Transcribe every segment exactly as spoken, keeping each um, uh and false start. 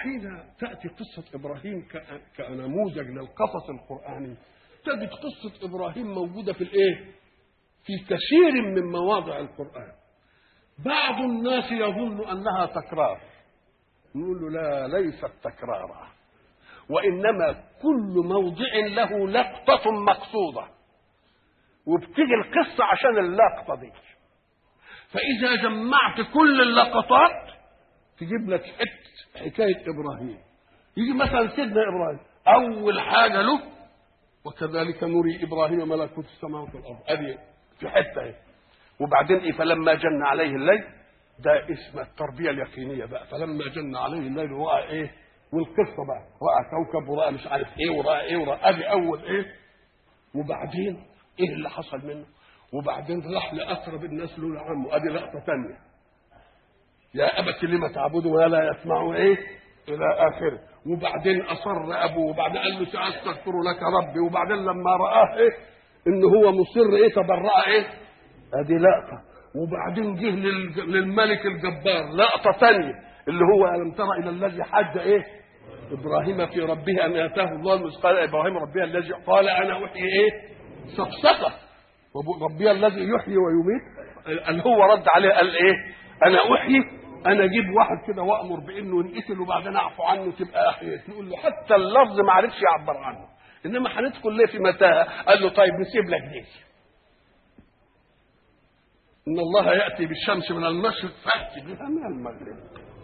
وحين تأتي قصة إبراهيم كنموذج للقصص القرآني تجد قصة إبراهيم موجودة في الإيه؟ في كثير من مواضع القرآن. بعض الناس يظن أنها تكرار، نقول له لا، ليست تكرارا، وإنما كل موضع له لقطة مقصودة، وبتيجي القصة عشان اللقطة دي. فإذا جمعت كل اللقطات تجيب لك حكاية إبراهيم. يجي مثلا سيدنا إبراهيم أول حاجة له وكذلك نري إبراهيم ملكوت السماوات والأرض، أدي في حتة اهي. وبعدين إيه؟ فلما جن عليه الليل، ده اسم التربية اليقينية بقى. فلما جن عليه الليل رأى إيه؟ والقصة بقى رأى كوكب ورأى مش عارف إيه ورأى إيه ورأى، أدي أول إيه. وبعدين إيه اللي حصل منه؟ وبعدين راح لأقرب الناس له لعمه، أدي لقطة ثانية. يا أبت لما تعبد ما لا يسمع إيه إلى آخره. وبعدين أصر أبوه، وبعدين قال له سأستغفر لك ربي. وبعدين لما رآه إيه إن هو مصر إيه تبرأ إيه، أدي لقطة. وبعدين جه للملك الجبار لقطة ثانية اللي هو ألم ترى إلى الذي حج إيه إبراهيم في ربه أن آتاه الله المثل قال إبراهيم ربي الذي قال أنا أحيي إيه صفصفة ربي الذي يحيي ويميت. اللي هو رد عليه قال إيه أنا أحيي، أنا أجيب واحد كده وأمر بإنه ينقتل وبعدين أعفو عنه تبقى أحييت. نقول له حتى اللفظ ما عرفش يعبر عنه، إنما هندخل ليه في متاهة. قال له طيب نسيب لك دي، إن الله يأتي بالشمس من المشرق فأتي بها من المغرب.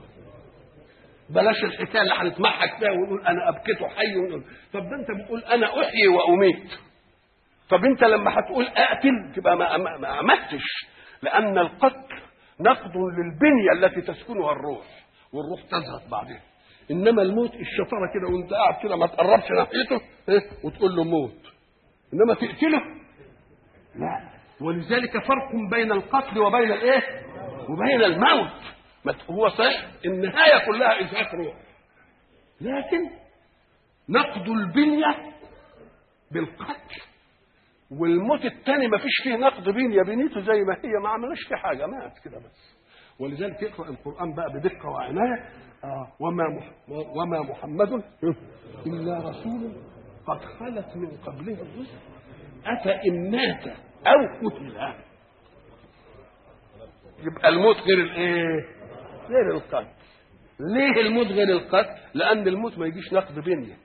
بلاش الحكاية اللي هنتمحك فيها ونقول أنا أبكته حي ونقول. طب ده أنت بتقول أنا أحيي وأميت، طب أنت لما هتقول أقتل تبقى ما, ما, ما أمتش، لأن القتل نقد للبنية التي تسكنها الروح، والروح تزهق بعدها. إنما الموت الشطارة كده وأنت قاعد كده ما تقربش ناحيته وتقول له موت، إنما تقتله لا. ولذلك فرق بين القتل وبين الايه وبين الموت. هو صحيح النهايه كلها ازهاق روح، لكن نقد البنيه بالقتل، والموت الثاني ما فيش فيه نقد بنيه، بنيته زي ما هي ما عملش فيه حاجه، مات كده بس. ولذلك يقرا القران بقى بدقه وعنايه. آه وما وما محمد الا رسول قد خلت من قبله الرسل افان مات أو قتل. يبقى الموت غير الايه؟ غير القتل. ليه الموت غير القتل؟ لأن الموت ما يجيش نقد بنية،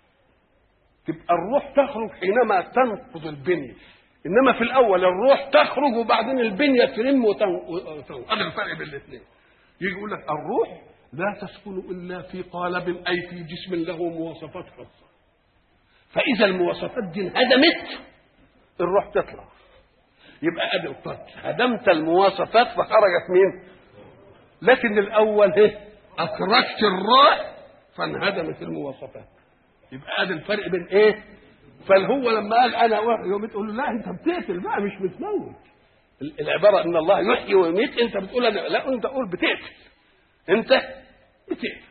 تبقى الروح تخرج حينما تنقض البنية، إنما في الأول الروح تخرج وبعدين البنية ترم وتنقض. هذا الفرق بين الاثنين. يجي يقول لك الروح لا تسكن إلا في قالب أي في جسم له مواصفات خاصة، فإذا المواصفات دي انهدمت الروح تطلع، يبقى ادي القتل. هدمت المواصفات فخرجت مين؟ لكن الاول ايه؟ اخرجت الروح فانهدمت المواصفات. يبقى ادي الفرق بين ايه؟ فهو لما قال انا يوم تقول له لا انت بتقتل بقى مش بتموت. العباره ان الله يحيي ويميت، انت بتقول انا لا، انت تقول بتقتل، انت بتقتل.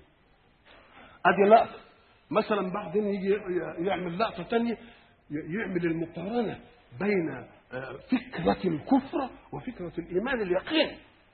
ادي لقطه. مثلا بعدين يجي يعمل لقطه ثانيه، يعمل المقارنه بين فكرة الكفر وفكرة الإيمان اليقين.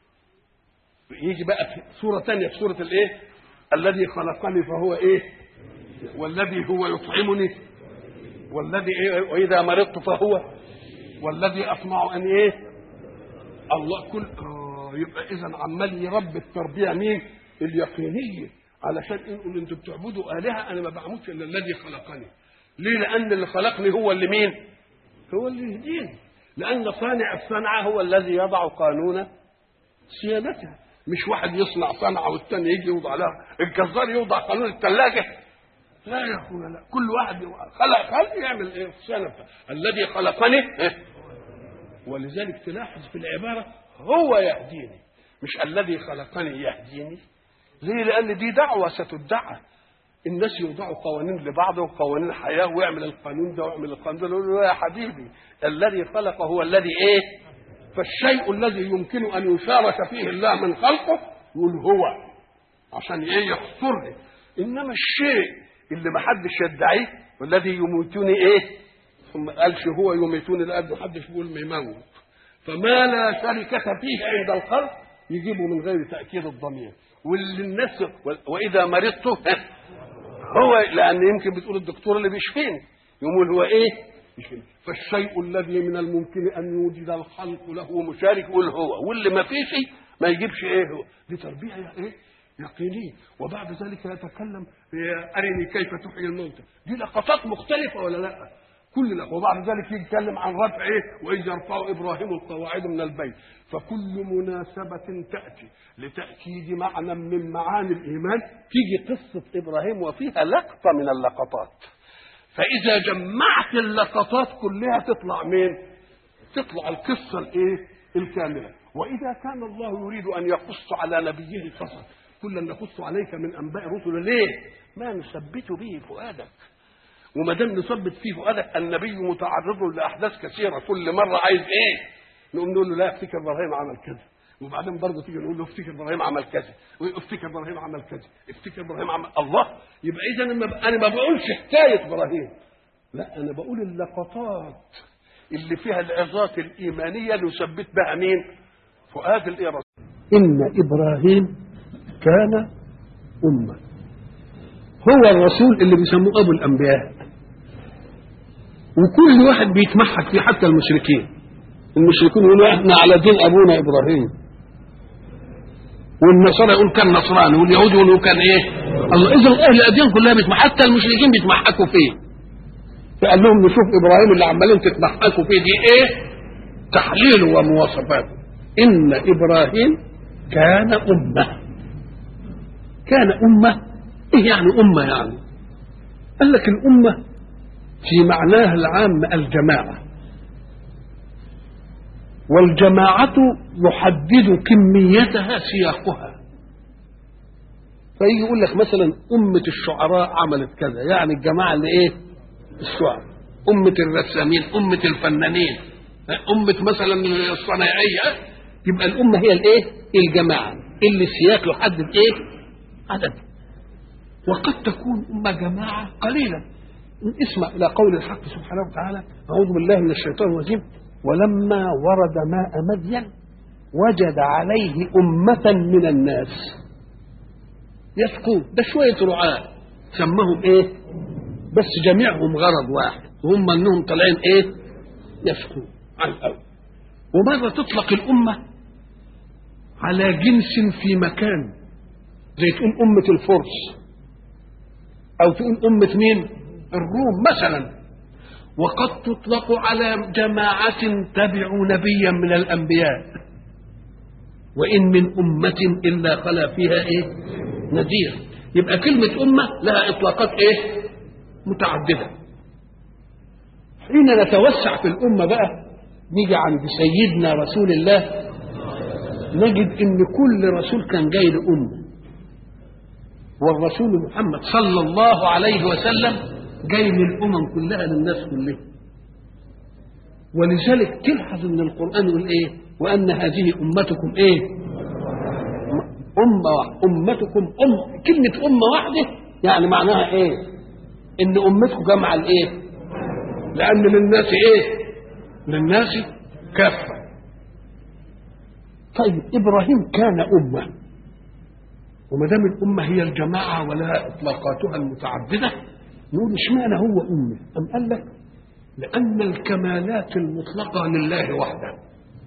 يجي بقى في سورة ثانية في سورة الإيه؟ الذي خلقني فهو إيه؟ والذي هو يطعمني والذي إيه؟ وإذا مرضت فهو والذي أطمع أن إيه؟ الله كل آه يبقى إذا عمال يربي التربية مين؟ اليقينية، علشان نقول أنتم بتعبدوا آلهة، أنا ما بعمدش إلا الذي خلقني. ليه؟ لأن اللي خلقني هو اللي مين؟ هو اللي يهديني، لأن صانع الصنعة هو الذي يضع قانون صيانتها، مش واحد يصنع صنعة والثاني يجي يوضع لها. الجزار يوضع قانون الثلاجة؟ لا يا أخونا لا، كل واحد خلق خلق يعمل إيه الصيانة. الذي خلقني إيه؟ ولذلك تلاحظ في العبارة هو يهديني، مش الذي خلقني يهديني. ليه؟ لأن دي دعوة ستدعى، الناس يوضعوا قوانين لبعض وقوانين حياة، ويعمل القانون ده ويعمل القانون ده. يقول له يا حبيبي الذي خلق هو الذي ايه؟ فالشيء الذي يمكن ان يشارك فيه الله من خلقه يقول هو، عشان ايه؟ يحصره. انما الشيء اللي ما حدش يدعيه والذي يميتوني ايه؟ ثم قالش هو يميتوني، لأن ما حدش بيقول ما يموت. فما لا شركة فيه عند الخلق يجيبوا من غير تأكيد الضمير، واللي الناس وإذا مرضت هو، لأن يمكن بتقول الدكتور اللي بيشفيني، يقول هو إيه؟ يشفيني. فالشيء الذي من الممكن أن يوجد الخلق له مشارك يقول هو، واللي ما فيش ما يجيبش إيه هو. دي تربية إيه؟ يقينية. وبعد ذلك يتكلم أرني كيف تحيي الموتى، دي لقطات مختلفة ولا لا؟ كل لقطة. وبعد ذلك يتكلم عن رفع إيه؟ وإذ يرفع إبراهيم القواعد من البيت. فكل مناسبة تأتي لتأكيد معنى من معاني الإيمان تيجي قصة إبراهيم وفيها لقطة من اللقطات. فإذا جمعت اللقطات كلها تطلع مين؟ تطلع القصة الإيه؟ الكاملة. وإذا كان الله يريد أن يقص على نبيه القصص كلا نقص عليك من أنباء رسل، ليه؟ ما نثبت به فؤادك. وما دام نثبت فيه فؤادك، النبي متعرض لأحداث كثيرة، كل مرة عايز إيه؟ نقوم نقول له لا افتكر إبراهيم عمل كذا، وبعدين برضه تيجي نقول له افتكر إبراهيم عمل كذا، وافتكر إبراهيم عمل كذا، افتكر إبراهيم عمل الله. يبقى إذا أنا ما بقولش حكاية إبراهيم، لا أنا بقول اللقطات اللي فيها العظات الإيمانية نثبت بها مين؟ فؤاد الإرادة. إن إبراهيم كان أمة، هو الرسول اللي بيسموه أبو الأنبياء، وكل واحد بيتمحك فيه حتى المشركين. المشركون يقولوا احنا على دين أبونا إبراهيم، والنصارى يقول كان نصراني، واليهود يقولوا كان إيه؟ الله. إذا أهل الأديان كلها بيتمحك، حتى المشركين بيتمحكوا فيه. فقال لهم نشوف إبراهيم اللي عمالين تتمحكوا فيه دي إيه؟ تحليله ومواصفاته. إن إبراهيم كان أمة. كان أمة، إيه يعني أمة يعني؟ قال لك الأمة في معناها العام الجماعة، والجماعة يحدد كميتها سياقها. فيجي يقول لك مثلا أمة الشعراء عملت كذا، يعني الجماعة اللي إيه؟ الشعراء. أمة الرسامين، أمة الفنانين، أمة مثلا الصناعية. يبقى الأمة هي الإيه؟ الجماعة اللي السياق يحدد إيه؟ عدد. وقد تكون أمة جماعة قليلة. اسمع إلى قول الحق سبحانه وتعالى: أعوذ بالله من الشيطان الرجيم: ولما ورد ماء مدين وجد عليه أمة من الناس يسقون. ده شوية رعاة سمهم إيه؟ بس جميعهم غرض واحد، وهم أنهم طالعين إيه؟ يسقون على الأول. وماذا تطلق الأمة على جنس في مكان، زي تقول أمة الفرس، أو تقول أمة مين؟ الروم مثلا. وقد تطلق على جماعة تبعوا نبيا من الأنبياء، وإن من أمة إلا خلا فيها إيه؟ نذير. يبقى كلمة أمة لها إطلاقات إيه؟ متعددة. حين نتوسع في الأمة بقى نيجي عند سيدنا رسول الله، نجد إن كل رسول كان جاي لأمه، والرسول محمد صلى الله عليه وسلم جاي للأمم كلها، للناس كلها. ولذلك تلحظ ان القرآن يقول ايه؟ وأن هذه أمتكم ايه؟ أمة أمتكم أم. كلمة أمة واحدة يعني معناها ايه؟ ان أمتكم جمع الايه؟ لأن للناس ايه؟ للناس كافة. طيب إبراهيم كان أمة، وما دام الأمة هي الجماعة ولها إطلاقاتها المتعددة، نقول اشمعنى هو أمة؟ أم قال لك لأن الكمالات المطلقة لله وحده،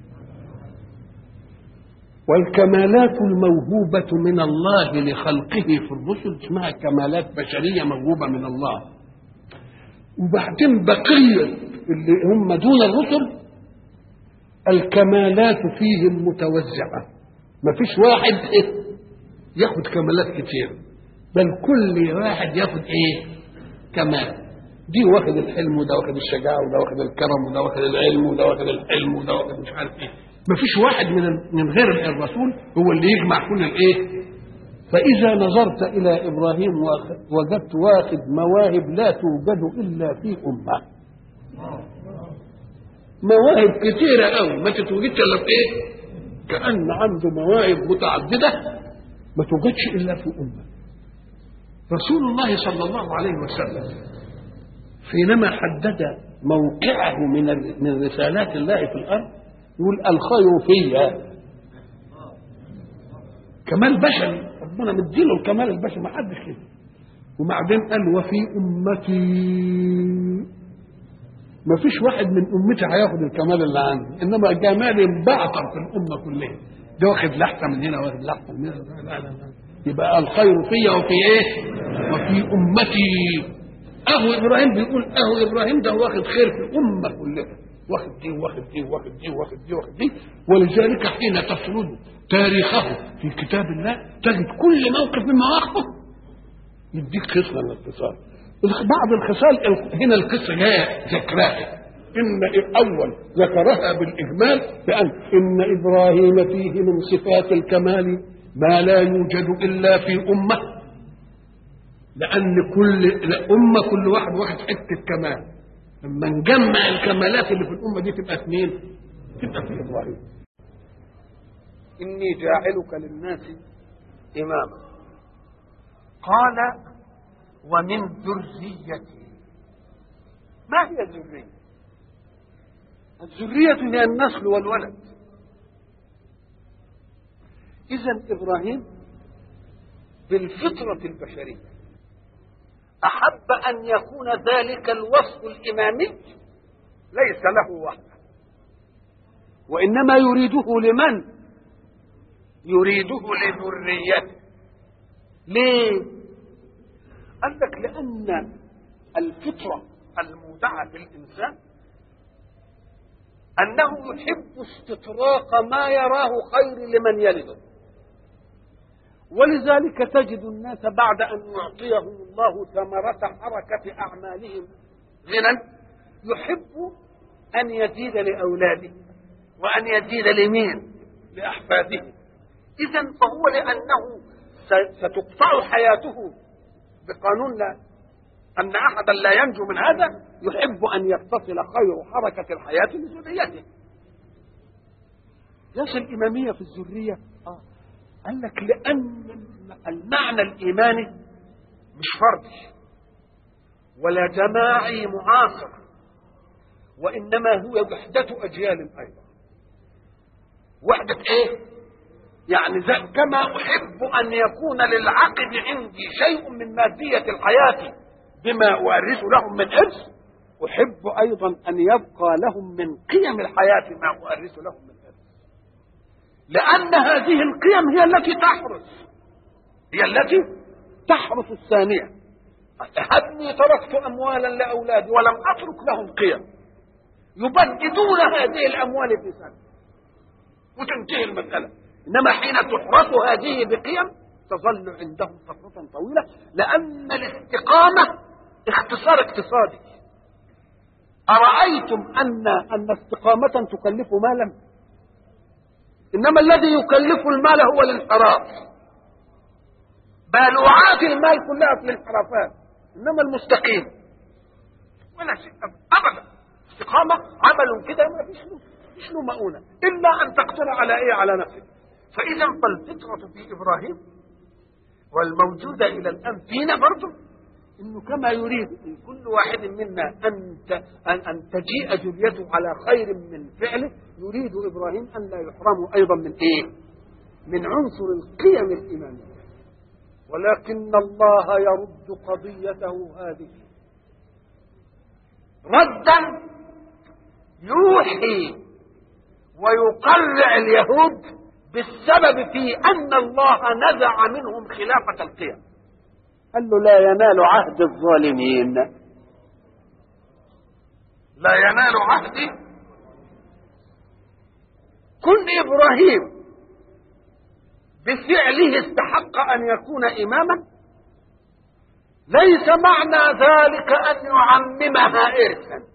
والكمالات الموهوبة من الله لخلقه في الرسل اسمها كمالات بشرية موهوبة من الله. وبعدين بقية اللي هم دون الرسل الكمالات فيهم متوزعة، ما فيش واحد ياخد كمالات كتير، بل كل واحد ياخد ايه؟ كمال. دي واخد الحلم، وده واخد الشجاعة، وده واخد الكرم، وده واخد العلم، وده واخد الحلم، وده واخد مش عارف ايه. ما فيش واحد من من غير الرسول هو اللي يجمع كل الايه. فإذا نظرت إلى إبراهيم وجدت واخد مواهب لا توجد إلا في أمة. مواهب كتيرة قوي ما تتوجدش إلا في إيه؟ كأن عنده مواهب متعددة ما توجدش إلا في أمة. رسول الله صلى الله عليه وسلم حينما حدد موقعه من من رسالات الله في الأرض يقول: الخير فيها. كمال بشري، ربنا مديله الكمال البشري، ما حدش كده. وبعدين قال وفي امتي، ما فيش واحد من امتي هياخد الكمال اللي عندي، انما جمالي انبعثر في الامه كلها، ده واخد لحظه من هنا واخد لحظه من هنا. لا لا لا، يبقى الخير في وفي ايه؟ وفي امتي. اهو ابراهيم بيقول اهو ابراهيم ده واخد خير في الامه كلها، واخد دي واخد دي واخد دي واخد دي واخد دي. ولذلك حين تفرد تاريخه في كتاب الله تجد كل موقف من مواقفه يديك خصله من الاتصال. بعض الخصال هنا القصه جايه ذكرها، ان اول ذكرها بالاجمال بان ان ابراهيم فيه من صفات الكمال ما لا يوجد الا في امه، لان كل امه كل واحد واخد حته كمال، لما نجمع الكمالات اللي في الامه دي تبقى في مين؟ تبقى في ابراهيم. اني جاعلك للناس اماما، قال ومن ذريتي. ما هي الذريه؟ الذريه هي النسل والولد. اذا ابراهيم بالفطره البشريه احب ان يكون ذلك الوصف الامامي ليس له وحده، وانما يريده لمن؟ يريده لذريته. ليه؟ قال لك لأن الفطرة المودعة في الإنسان أنه يحب استطراق ما يراه خير لمن يلده، ولذلك تجد الناس بعد أن يعطيهم الله ثمرة حركة أعمالهم غنى يحب أن يزيد لأولاده وأن يزيد لمين؟ لأحفاده. إذن فهو لأنه ستقطع حياته بقانون لا أن أحدا لا ينجو من هذا، يحب أن يتصل خير حركة الحياة لذريته. ليش الإمامية في الذرية؟ آه. قال لك لأن المعنى الإيماني مش فردي ولا جماعي معاصر، وإنما هو وحدة أجيال أيضا. وحدة إيه؟ يعني كما أحب أن يكون للعقد عندي شيء من مادية الحياة بما أورث لهم من إرث، أحب أيضا أن يبقى لهم من قيم الحياة ما أورث لهم من إرث، لأن هذه القيم هي التي تحرس هي التي تحرس الثانية. هبني تركت أموالا لأولادي ولم أترك لهم قيم، يبددون هذه الأموال في سنة وتنتهي المسألة. إنما حين تحرس هذه بقيم تظل عندهم فترة طويلة، لأن الاستقامة اختصار اقتصادي. أرأيتم أن أن استقامة تكلف مالا؟ إنما الذي يكلف المال هو الانحراف. بالوعات المال كلها في الانحرافات، إنما المستقيم ولا شيء أبدا. استقامة عمل كده ما فيش له فيش له مؤونة إلا أن تقتل على إيه؟ على نفسك. فإذا فالفطرة في إبراهيم والموجودة إلى الآن فينا برضه إنه كما يريد كل واحد منا أن أن أن تجيء ذريته على خير من فعله، يريد إبراهيم أن لا يحرموا أيضا من إيه؟ من عنصر القيم الإيمانية. ولكن الله يرد قضيته هذه ردا يوحي ويقرع اليهود بالسبب في أن الله نزع منهم خلافة القيم. قال له لا ينال عهد الظالمين، لا ينال عهدي. كن إبراهيم بفعله استحق أن يكون إماما، ليس معنى ذلك أن يعممها إرثا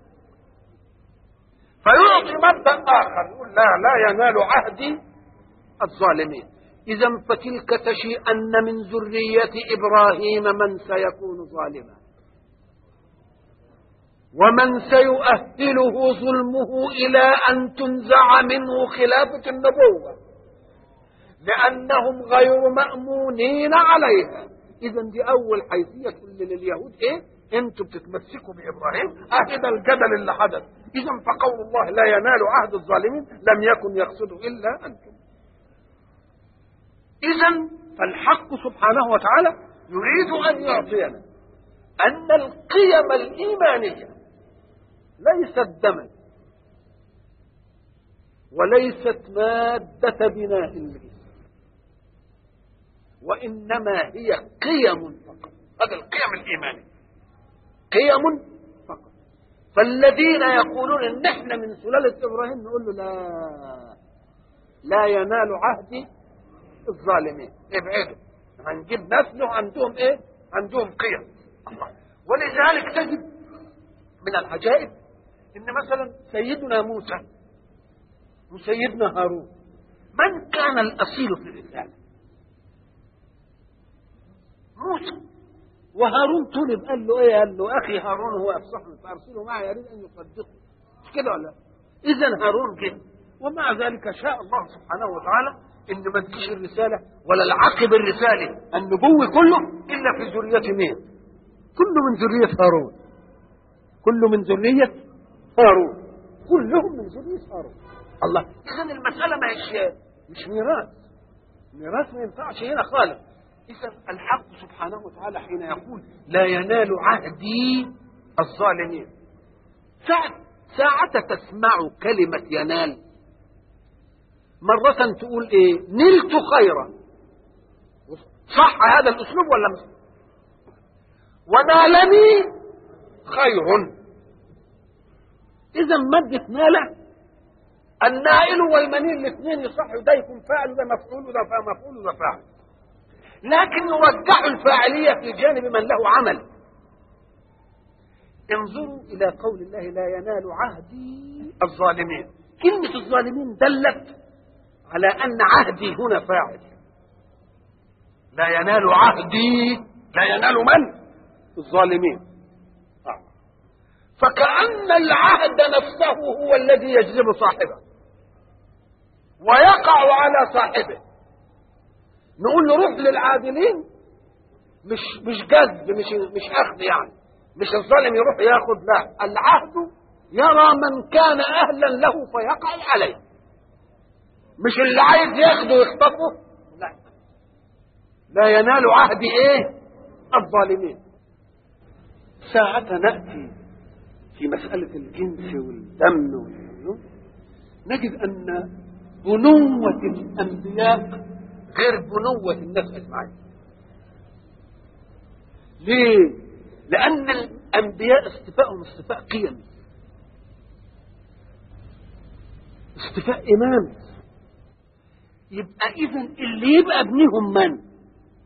فيعطي مبدأ آخر يقول لا لا ينال عهدي الظالمين. إذا فتلك تشيء أن من ذرية إبراهيم من سيكون ظالما ومن سيؤهله ظلمه إلى أن تنزع منه خلافة النبوة، لأنهم غير مأمونين عليها. إذا دي أول حيثية لليهود إيه؟ أنتم بتتمسكوا بإبراهيم، أهذا الجدل اللي حدث. إذا فقول الله لا ينال عهد الظالمين لم يكن يقصد إلا أنتم. إذن فالحق سبحانه وتعالى يريد أن يعطينا أن القيم الإيمانية ليست دما وليست مادة بناء للإنسان، وإنما هي قيم فقط. هذا القيم الإيمانية قيم فقط. فالذين يقولون إن احنا من سلالة إبراهيم نقول له لا لا ينال عهد الظالمين، ابعدوا، هنجيب نسله عندهم ايه؟ عندهم قيم. ولذلك تجد من العجائب ان مثلا سيدنا موسى وسيدنا هارون من كان الاصيل في الرساله؟ موسى. وهارون طلب قال له ايه؟ قال له اخي هارون هو افصحني فارسله معي يريد ان يصدقه، مش كده ولا؟ اذا هارون جه، ومع ذلك شاء الله سبحانه وتعالى ان ما تجيش الرساله ولا العقب الرساله النبوي كله الا في ذريه مين؟ كله من ذريه هارون، كله من ذريه هارون، كلهم من ذريه هارون. الله. اذا المساله ما هيش مش ميراث، ميراث ما ينفعش هنا خالص. اذا الحق سبحانه وتعالى حين يقول لا ينال عهدي الظالمين، ساعة ساعة تسمع كلمة ينال مرة تقول ايه؟ نلت خيرا. صح هذا الاسلوب ولا مش؟ ونالني خير. اذا مادة نال النائل والمنيل الاثنين يصحوا، ده يكون فاعل وده مفعول وده مفعول وده فاعل، لكن يرجحوا الفاعلية في جانب من له عمل. انظروا الى قول الله لا ينال عهدي الظالمين. كلمة الظالمين دلت على ان عهدي هنا فاعل. لا ينال عهدي، لا ينال من؟ الظالمين. فكأن العهد نفسه هو الذي يجذب صاحبه ويقع على صاحبه. نقول له روح للعادلين، مش مش جذب، مش مش اخذ، يعني مش الظالم يروح ياخذ، لا، العهد يرى من كان اهلا له فيقع عليه، مش اللي عايز ياخده ويخطفه، لا. لا ينال عهد ايه؟ الظالمين. ساعة نأتي في مسألة الجنس والدم والنوم نجد أن بنوة الأنبياء غير بنوة الناس أجمعين. ليه؟ لأن الأنبياء اصطفائهم اصطفاء قيم، اصطفاء إمام. يبقى إذن اللي يبقى ابنهم من؟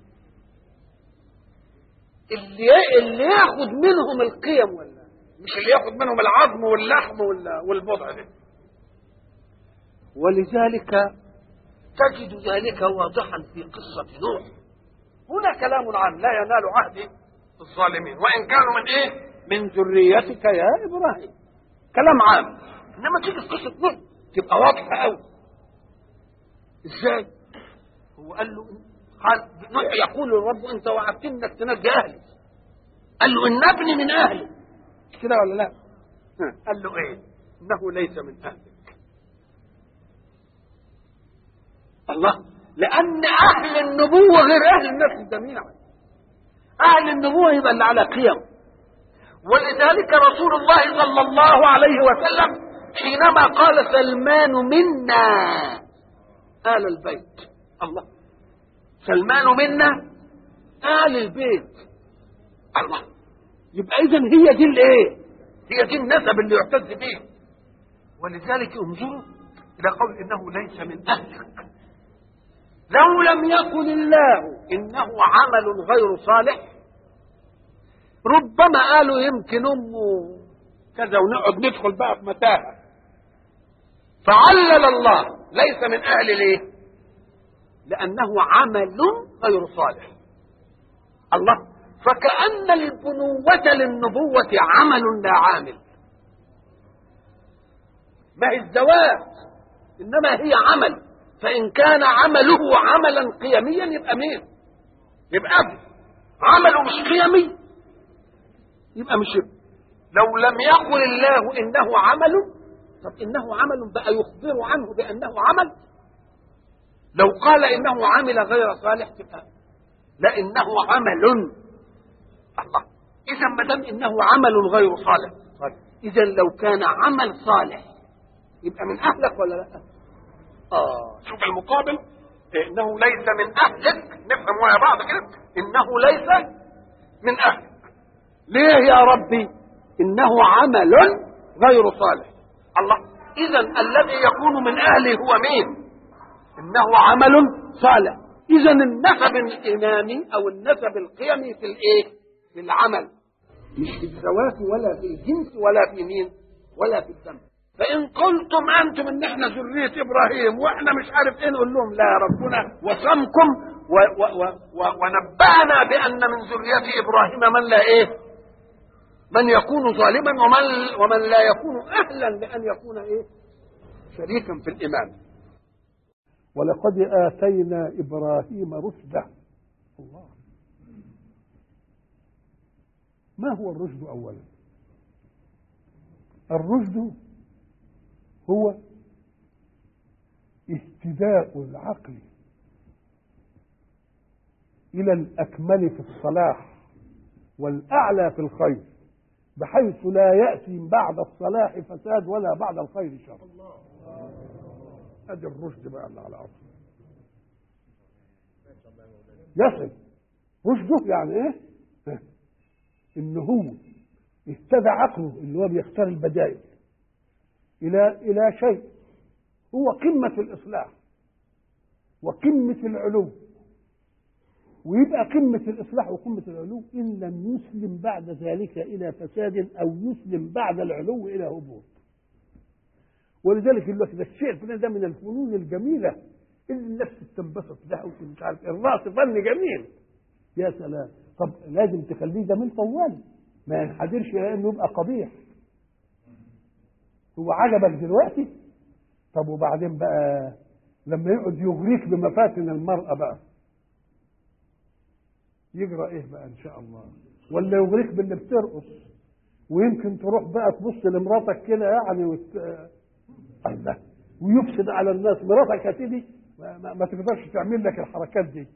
اللي اللي ياخد منهم القيم، ولا مش اللي ياخد منهم العظم واللحم والبضع ده. ولذلك تجد ذلك واضحا في قصة نوح. هنا كلام عام لا ينال عهد الظالمين وإن كانوا من إيه؟ من ذريتك يا إبراهيم. كلام عام. إنما تيجي في قصة نوح تبقى واضحة أوي. إزاي؟ هو قال له قال نوح يقول للرب أنت وعدتني إنك تنجي أهلي. قال له إن ابني من أهلي. كده ولا لا؟ قال له إيه؟ إنه ليس من أهلك. الله. لأن أهل النبوة غير أهل الناس جميعا. أهل النبوة يبقى اللي على قيم. ولذلك رسول الله صلى الله عليه وسلم حينما قال سلمان منا آل البيت. الله. سلمان منا آل البيت. الله. يبقى إذن هي دي الإيه؟ هي دي النسب اللي يعتز به. ولذلك انظروا إلى قول إنه ليس من أهلك. لو لم يقل الله إنه عمل غير صالح ربما قالوا يمكن أمه كذا ونقعد ندخل بقى في متاهة. فعلل الله ليس من أهل ليه؟ لأنه عمل غير صالح. الله. فكأن البنوة للنبوة عمل لا عامل. ما هي الزواج إنما هي عمل، فإن كان عمله عملا قيميا يبقى مين؟ يبقى أبو. عمله مش قيمي يبقى مش ابن. لو لم يقل الله إنه عمل، طب إنه عمل بقى يخبر عنه بأنه عمل؟ لو قال إنه عمل غير صالح تبقى لا، إنه عمل. الله، إذا ما دام إنه عمل غير صالح، إذا لو كان عمل صالح يبقى من أهلك ولا لا؟ آه، شوف المقابل، إنه ليس من أهلك، نفهم مع بعض كده، إنه ليس من أهلك. ليه يا ربي؟ إنه عمل غير صالح. الله، إذا الذي يكون من أهله هو مين؟ إنه عمل صالح. إذا النسب الإيماني أو النسب القيمي في الإيه؟ في العمل، مش في الذوات ولا في الجنس ولا في مين ولا في الدم. فإن قلتم أنتم إن إحنا ذرية إبراهيم وإحنا مش عارف إيه، نقول لهم لا، ربنا وصمكم و- و- و- ونبأنا بأن من ذرية إبراهيم من لا إيه؟ من يكون ظالما ومن ومن لا يكون أهلا لأن يكون إيه؟ شريكا في الإيمان. ولقد آتينا إبراهيم رشده. الله، ما هو الرشد أولا؟ الرشد هو اهتداء العقل إلى الأكمل في الصلاح والأعلى في الخير، بحيث لا يأتي بعد الصلاح فساد ولا بعد الخير شر. هذا الرشد بقى اللي على أصله. يصل رشده يعني إيه؟ إن هو اهتدى عقله اللي هو بيختار البدائل إلى إلى شيء هو قمة الإصلاح وقمة العلو، ويبقى قمة الإصلاح وقمة العلو إن لم يسلم بعد ذلك إلى فساد أو يسلم بعد العلو إلى هبوط. ولذلك يقول لك ده الشيء الفلاني ده من الفنون الجميلة اللي النفس تنبسط لها ومش عارف الرأس فن جميل. يا سلام، طب لازم تخليه جميل طوالي، ما ينحدرش إلى إنه يبقى قبيح. هو عجبك دلوقتي، طب وبعدين بقى لما يقعد يغريك بمفاتن المرأة بقى يجرى ايه بقى ان شاء الله؟ ولا يغريك باللي بترقص، ويمكن تروح بقى تبص لمراتك كده يعني وت... الله، ويفسد على الناس. مراتك يا سيدي ما, ما, ما تقدرش تعمل لك الحركات دي،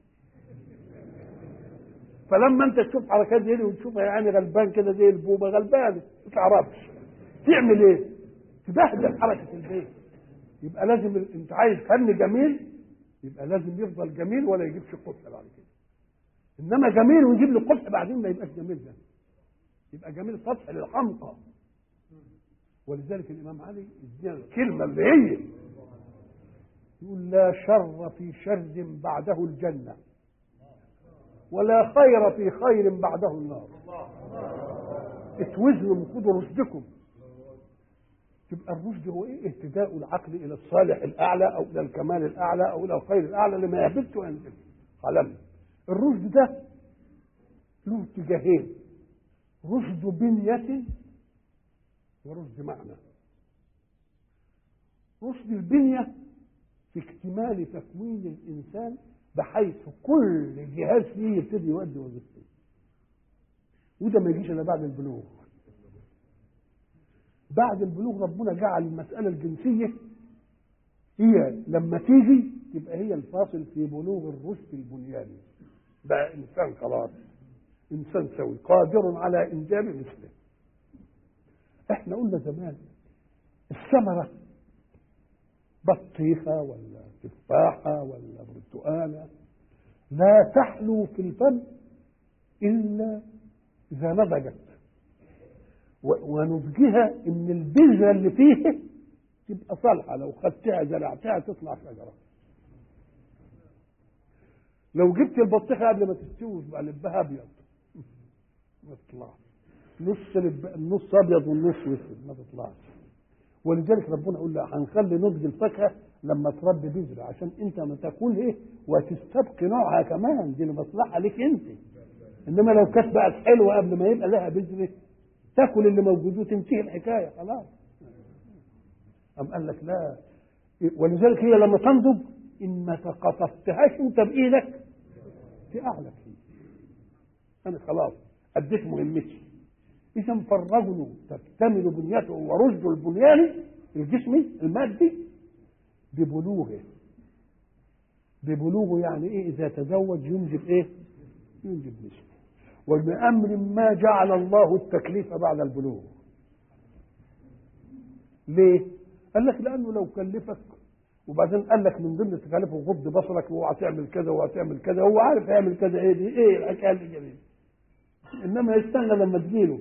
فلما انت تشوف حركات دي وتشوفها يعني غلبان كده زي البوبه غلبان ما تعرفش تعمل ايه، تبهدل حركه البيت. يبقى لازم انت عايز فن جميل، يبقى لازم يفضل جميل ولا يجيبش قبح بعد كده. انما جميل ويجيب له قبح بعدين ما يبقاش جميل، ده يبقى جميل سطح للحمقى. ولذلك الامام علي ادينا الكلمه اللي هي يقول لا شر في شر بعده الجنه ولا خير في خير بعده النار. اتوزنوا من خذوا رشدكم. تبقى الرشد هو ايه؟ اهتداء العقل الى الصالح الاعلى او الى الكمال الاعلى او الى الخير الاعلى لما يهبط وينزل. علم الرشد ده له اتجاهين، رشد بنية ورشد معنى. رشد البنية في اكتمال تكوين الانسان بحيث كل جهاز فيه يبتدي يؤدي وظيفته، وده ما يجيش الا بعد البلوغ. بعد البلوغ ربنا جعل المسألة الجنسية هي لما تيجي تبقى هي الفاصل في بلوغ الرشد البنياني. بقى إنسان خلاص، إنسان سوي قادر على إنجاب مثله. إحنا قلنا زمان الثمرة بطيخة ولا تفاحة ولا برتقانة لا تحلو في الفم إلا إذا نضجت، ونضجها ان البذره اللي فيها تبقى صالحه، لو خدتها زرعتها تطلع شجره. لو جبت البطيخه قبل ما تستوي يبقى لبها ابيض ما تطلعش، نص لب... النص ابيض والنص اسود ما تطلعش. ولذلك ربنا يقول له هنخلي نضج الفاكهه لما تربي بذره عشان انت ما تاكلها وتستبقي نوعها كمان، دي المصلحه ليك انت. انما لو كانت بقت حلوه قبل ما يبقى لها بذره تاكل اللي موجود وتنتهي الحكايه خلاص. أم قال لك لا، ولذلك هي لما تنضج ان ما تقطفتهاش انت بايدك تأعلك فيه. انا خلاص اديت مهمتي. اذا فالرجل تكتمل بنيته ورشده البنياني الجسمي المادي ببلوغه، ببلوغه يعني ايه؟ اذا تزوج ينجب ايه؟ ينجب نسبه. وبأمر ما جعل الله التكليف بعد البلوغ. ليه؟ قال لك لانه لو كلفك وبعدين قال لك من ضمن تكاليفه غض بصرك واوعى تعمل كذا واوعى تعمل كذا، هو عارف يعمل كذا، ايه دي؟ ايه الحكايه دي جميله. انما يستنى لما تجيله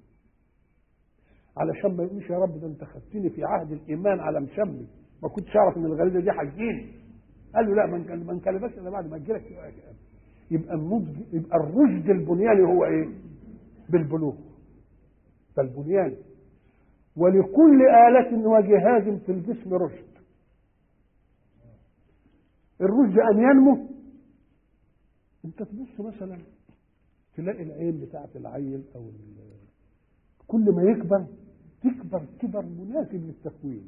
علشان ما يقولش يا رب ده انت خدتني في عهد الايمان على مشمي، ما كنتش اعرف ان الغريزه دي هتجيني. قال له لا، ما نكلفكش الا بعد ما تجيلك. يبقى النضج، يبقى الرشد البنياني هو ايه؟ بالبلوغ. فالبنيان ولكل آلة وجهاز في الجسم رشد. الرشد أن ينمو. أنت تبص مثلا تلاقي العين بتاعت العيل أو كل ما يكبر تكبر كبر مناسب للتكوين،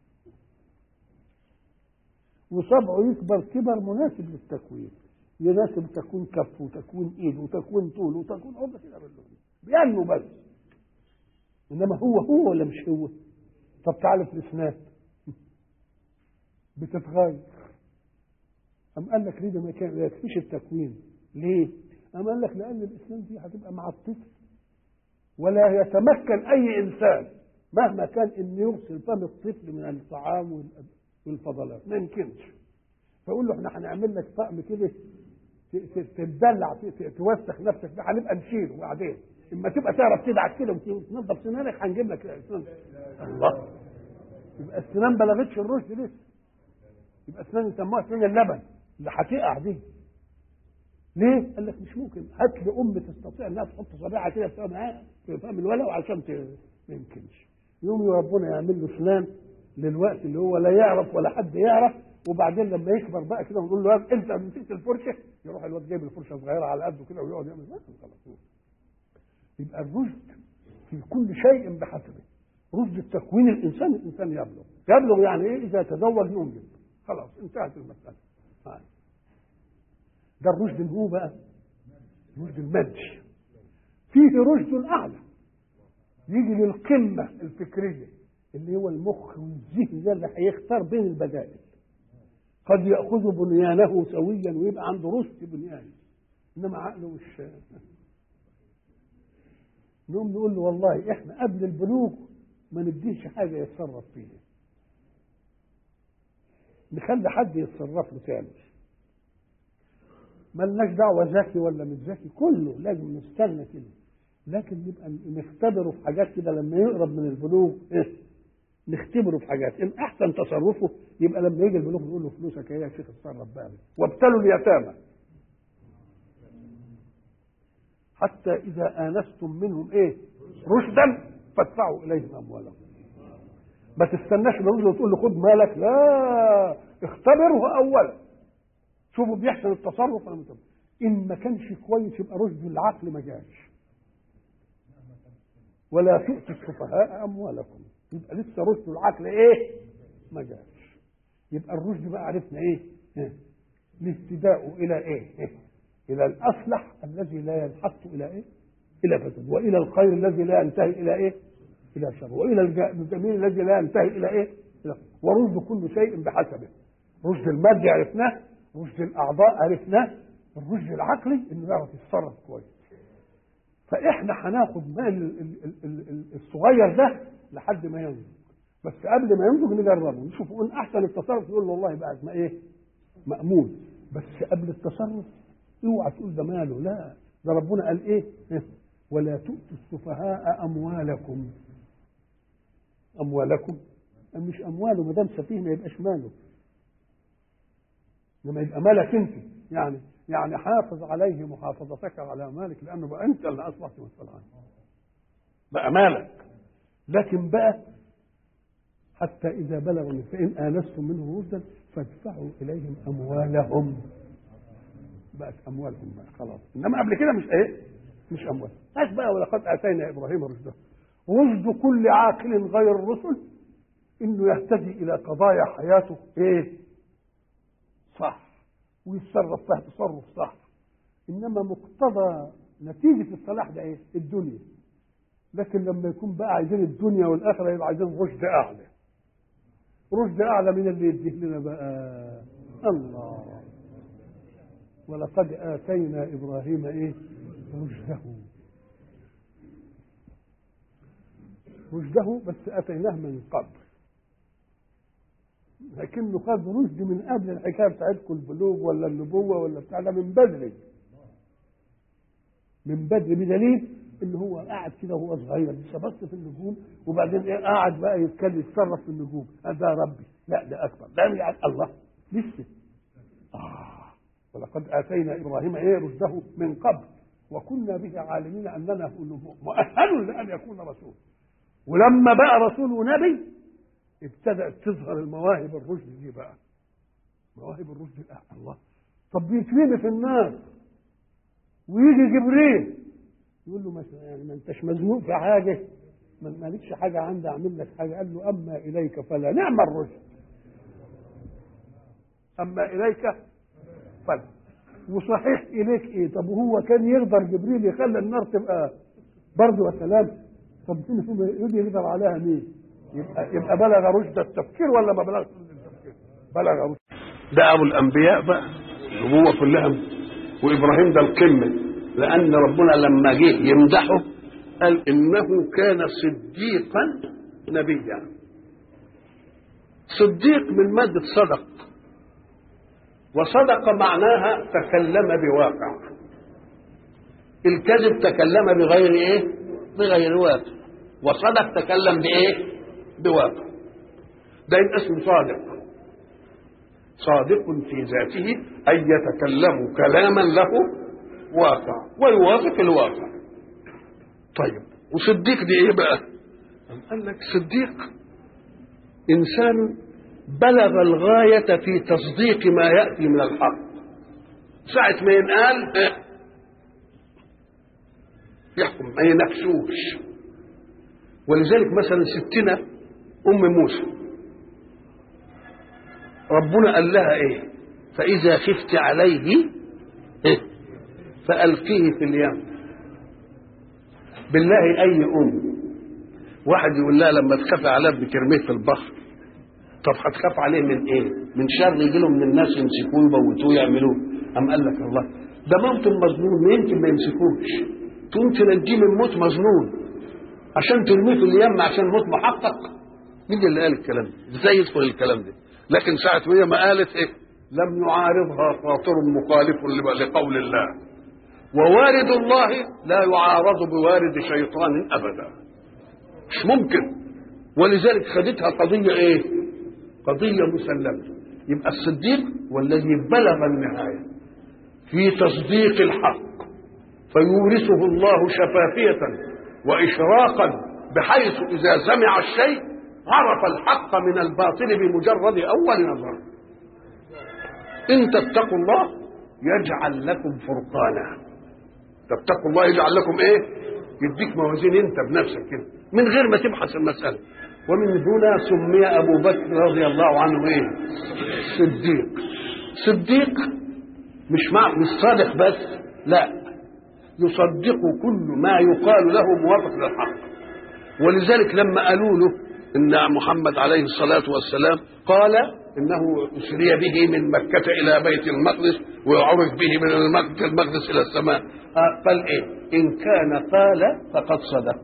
وصبعه يكبر كبر مناسب للتكوين، يناسب تكون كف وتكون ايد وتكون طول وتكون عضله كده باللون بينمو بس. انما هو هو ولا مش هو؟ طب تعالى في الاسنان بتتغير. أم قال لك ليه؟ ده ما كان ما يكفيش التكوين. ليه؟ أم قال لك لأن الاسنان دي هتبقى مع الطفل ولا يتمكن أي إنسان مهما كان إن يغسل فم الطفل من الطعام والفضلات، ما يمكنش. فأقول له إحنا هنعمل لك طقم كده تتدلع توسخ نفسك ده، هنبقى نشيله وبعدين اما تبقى تعرف تدعك كده وتنظف سنانك هنجيب لك اسنان. الله، يبقى السنان بلغتش الرشد لسه. يبقى اسنان يسموها اسنان اللبن اللي هتقع دي. ليه؟ قال لك مش ممكن. هات لي ام تستطيع انها تحط صباعها كده في فمها في فم الولد وعشان ما يمكنش. يوم ربنا يعمل له اسنان للوقت اللي هو لا يعرف ولا حد يعرف، وبعدين لما يكبر بقى كده ونقول له انت مسكت الفرشه، يروح الواد جايب الفرشه صغيره على قده كده ويقعد يعمل خلاص. يبقى الرشد في كل شيء بحسبه. رشد التكوين الانسان، الانسان يبلغ. يبلغ يعني ايه؟ اذا تزوج ينجب، خلاص انتهت المساله. ده الرشد هو بقى الرشد المادي. فيه رشد اعلى يجي للقمه الفكريه اللي هو المخ والذهن، ده اللي هيختار بين البدائل. قد ياخذ بنيانه سويا ويبقى عنده رشد بنياني، انما عقله مش. نقوم نقول له والله احنا قبل البلوغ ما نديش حاجه يتصرف فيها، نخلي حد يتصرف له تاني، مالناش دعوه ذكي ولا مش ذكي، كله لازم نستنى كده. لكن نبقى نختبره في حاجات كده لما يقرب من البلوغ، إيه؟ نختبره في حاجات ان احسن تصرفه يبقى لما يجي البلوغ نقول له فلوسك ايه يا شيخ اتصرف بقى. وابتلوا اليتامى حتى اذا انستم منهم ايه؟ رشدا فادفعوا اليهم اموالهم. ما تستناش الرشد وتقول له خد مالك، لا، اختبره اولا، شوفوا بيحسن التصرف ولا مش. ان ما كانش كويس يبقى رشد العقل ما جاش. ولا تؤتوا السفهاء اموالكم، يبقى لسه رشد العقل ايه؟ ما جاش. يبقى الرشد بقى عرفنا ايه؟ الاهتداء الى ايه؟ إيه؟ الى الاصلح الذي لا ينحط الى ايه؟ الى فساد، والى الخير الذي لا ينتهي الى ايه؟ الى شر، والى الجميل الذي لا ينتهي الى ايه؟ الى. ورشد كل شيء بحسبه. رشد المادي عرفناه، رشد الاعضاء عرفناه، الرشد العقلي انه يعرف يتصرف كويس. فاحنا هناخد مال الصغير ده لحد ما ينضج، بس قبل ما ينضج نجربه نشوف ان احسن التصرف يقول له والله بقى ما ايه؟ مأمون. بس قبل التصرف اوعى تقول ده ماله، لا، ده ربنا قال ايه؟ ولا تؤتوا السفهاء اموالكم. اموالكم مش امواله، ما دام سفيه ما يبقاش ماله، لما يبقى مالك انت، يعني يعني حافظ عليه محافظتك على مالك، لانه بقى انت اللي اصبحت مسؤول عنه، بقى مالك. لكن بقى حتى اذا بلغوا فان انستم منه رشدا فادفعوا اليهم اموالهم. بقت اموالهم بقى خلاص، انما قبل كده مش ايه؟ مش اموال. هات بقى ولقد اتينا ابراهيم رشده. رشد كل عاقل غير الرسل انه يهتدي الى قضايا حياته ايه؟ صح، ويتصرف فيها تصرف صح. انما مقتضى نتيجه الصلاح ده ايه؟ الدنيا. لكن لما يكون بقى عايزين الدنيا والاخره يبقى عايزين رشد اعلى. رشد اعلى من اللي يديه لنا بقى الله. ولقد آتينا إبراهيم إيه رشده رشده بس آتيناه من قبل، لكنه خد رشد من قبل الحكاية بتاعتكم البلوغ ولا النبوة ولا بتاع ده، من بدري من بدري بدليل إن هو قاعد كده وهو صغير لسه بص في النجوم، وبعدين إيه قاعد بقى يتكلم يتصرف في النجوم، هذا ربي لا ده أكبر لا يعني الله لسه آه ولقد آتينا إبراهيم إيه رشده من قبل وكنا به عالمين أننا مؤهل لأن يكون رسول. ولما بقى رسول ونبي ابتدأت تظهر المواهب الرشد دي بقى، مواهب الرشد الله. طب بيترمي في النار ويجي جبريل يقول له مثلا يعني ما انتش مزنوق في حاجه، ما مالكش حاجه عندي اعمل لك حاجه، قال له اما اليك فلا، نعم الرشد اما اليك فلا. وصحيح اليك ايه؟ طب وهو كان يقدر جبريل يخلي النار تبقى برد وسلام؟ طب يجي يقدر عليها مين؟ يبقى يبقى بلغ رشد التفكير ولا ما بلغش رشد التفكير؟ بلغ رشد. ده ابو الانبياء بقى النبوه كلها، وابراهيم ده القمه، لان ربنا لما جه يمدحه قال انه كان صديقا نبيا. صديق من ماده صدق، وصدق معناها تكلم بواقع. الكذب تكلم بغير ايه؟ بغير واقع. وصدق تكلم بايه؟ بواقع. ده يبقى اسمه صادق. صادق في ذاته أن يتكلم كلاما له واقع ويوافق الواقع. طيب وصديق دي ايه بقى؟ قال لك صديق إنسان بلغ الغاية في تصديق ما يأتي من الحق، ساعة ما ينقال يحكم ما ينكسوش. ولذلك مثلا ستنا أم موسى ربنا قال لها ايه؟ فإذا خفت عليه إيه؟ فألقيه في اليم. بالله أي أم واحد يقول لها لما تخاف على ابنك ارميه في البحر، طب هتخاف عليه من ايه؟ من شر يجي له من الناس يمسكوه يموتوه يعملوه. أم قال لك الله ده ممكن مظنون يمكن ما يمسكوش، تقوم تنجيه من موت مظنون عشان ترميه في اليم عشان موت محقق. مين اللي قال الكلام ده؟ ازاي يدخل الكلام ده؟ لكن ساعة وهي ما قالت ايه؟ لم يعارضها خاطر مخالف لقول الله، ووارد الله لا يعارض بوارد شيطان ابدا، مش ممكن. ولذلك خدتها قضية ايه؟ قضية مسلمة. يبقى الصديق والذي بلغ النهاية في تصديق الحق فيورثه الله شفافية وإشراقا، بحيث إذا سمع الشيء عرف الحق من الباطل بمجرد أول نظر. إن تتقوا الله يجعل لكم فرقانا. تتقوا الله يجعل لكم إيه؟ يديك موازين أنت بنفسك كده من غير ما تبحث المسألة. ومن هنا سمي أبو بكر رضي الله عنه إيه؟ صديق. صديق مش مع مش صادق بس، لا، يصدق كل ما يقال له موافق للحق. ولذلك لما قالوا له إن محمد عليه الصلاة والسلام قال إنه أسري به من مكة إلى بيت المقدس ويعرف به من المقدس إلى السماء، قال إيه؟ إن كان قال فقد صدق.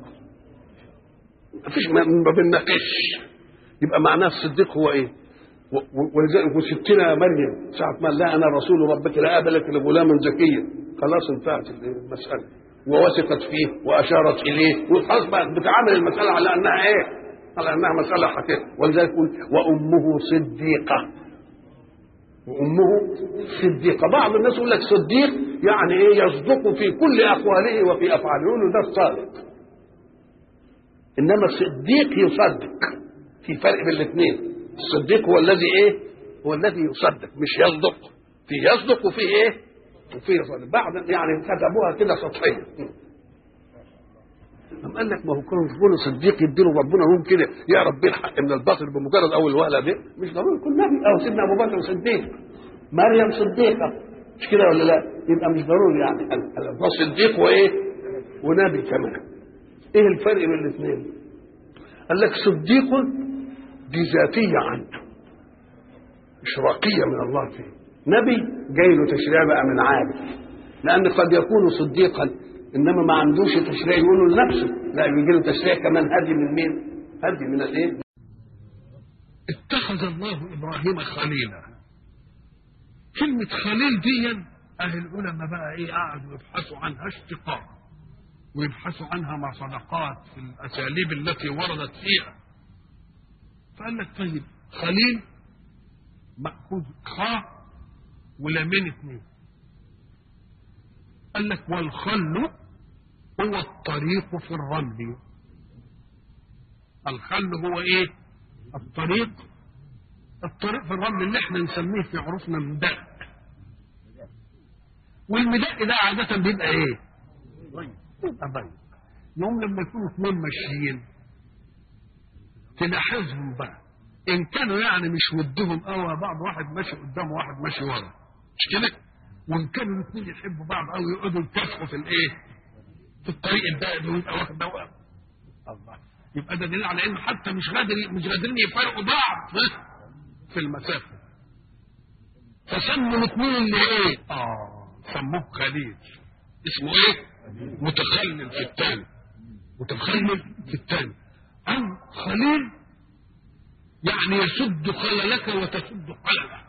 مفيش ما بنناقش. يبقى معناه الصديق هو إيه؟ ولذلك وستنا مريم ساعة ما لا أنا رسول ربك لا أبلك لغلاما زكيا، خلاص انتهت المسألة ووثقت فيه وأشارت إليه وخلاص بقت بتعامل المسألة على أنها إيه؟ على أنها مسألة حقيقة. ولذلك يقول وأمه صديقة. وأمه صديقة. بعض الناس يقول لك صديق يعني إيه؟ يصدق في كل أقواله وفي أفعاله، يقولوا ده الصادق. إنما الصديق يصدق. في فرق بين الاثنين. الصديق هو الذي إيه؟ هو الذي يصدق، مش يصدق. في يصدق وفي إيه؟ وفي يصدق. بعض يعني كتبوها كده سطحية. أم قال لك ما هو كون يكون صديق يديله ربنا هم كده يعرف بيه الحق من الباطل بمجرد أول وهلة دي، مش ضروري يكون نبي. أو سيدنا أبو بكر صديق، مريم صديقة، مش كده ولا لا؟ يبقى مش ضروري يعني الله صديق وإيه؟ ونبي كمان. إيه الفرق بين الاثنين؟ قال لك صديق دي ذاتية عنده، إشراقية من الله فيه، نبي جاي له تشريع بقى من عارف، لأن قد يكون صديقا إنما ما عندوش تشريع يقوله لنفسه، لا يجي له تشريع كمان هدي من مين؟ هدي من الإيه؟ اتخذ الله إبراهيم خليلا. كلمة خليل دي أهل العلماء بقى إيه قعدوا يبحثوا عنها اشتقاق ويبحثوا عنها مع صدقات في الأساليب التي وردت فيها. فقال لك طيب خليل مأخوذ خاء ولامين اثنين. قال لك والخل هو الطريق في الرمل. الخل هو ايه؟ الطريق الطريق في الرمل اللي احنا نسميه في عرفنا مدق. والمدق ده عادة بيبقى ايه؟ بيبقى ضيق. يوم لما يكونوا اثنين ماشيين تلاحظهم بقى ان كانوا يعني مش ودهم قوي بعض، واحد ماشي قدام وواحد ماشي ورا، مش كده؟ وان كانوا الاثنين يحبوا بعض قوي يقعدوا يكافحوا في الايه؟ في الطريق الدائب ويبقى واخد ده واقف. الله، يبقى ده دليل على انه حتى مش قادر مش قادرين يفرقوا بعض في المسافه. فسموا الاثنين اللي ايه؟ اه سموه خليل. اسمه ايه؟ متخلل في الثاني. متخلل في الثاني. أو خليل يعني يسد خللك وتسد خلله.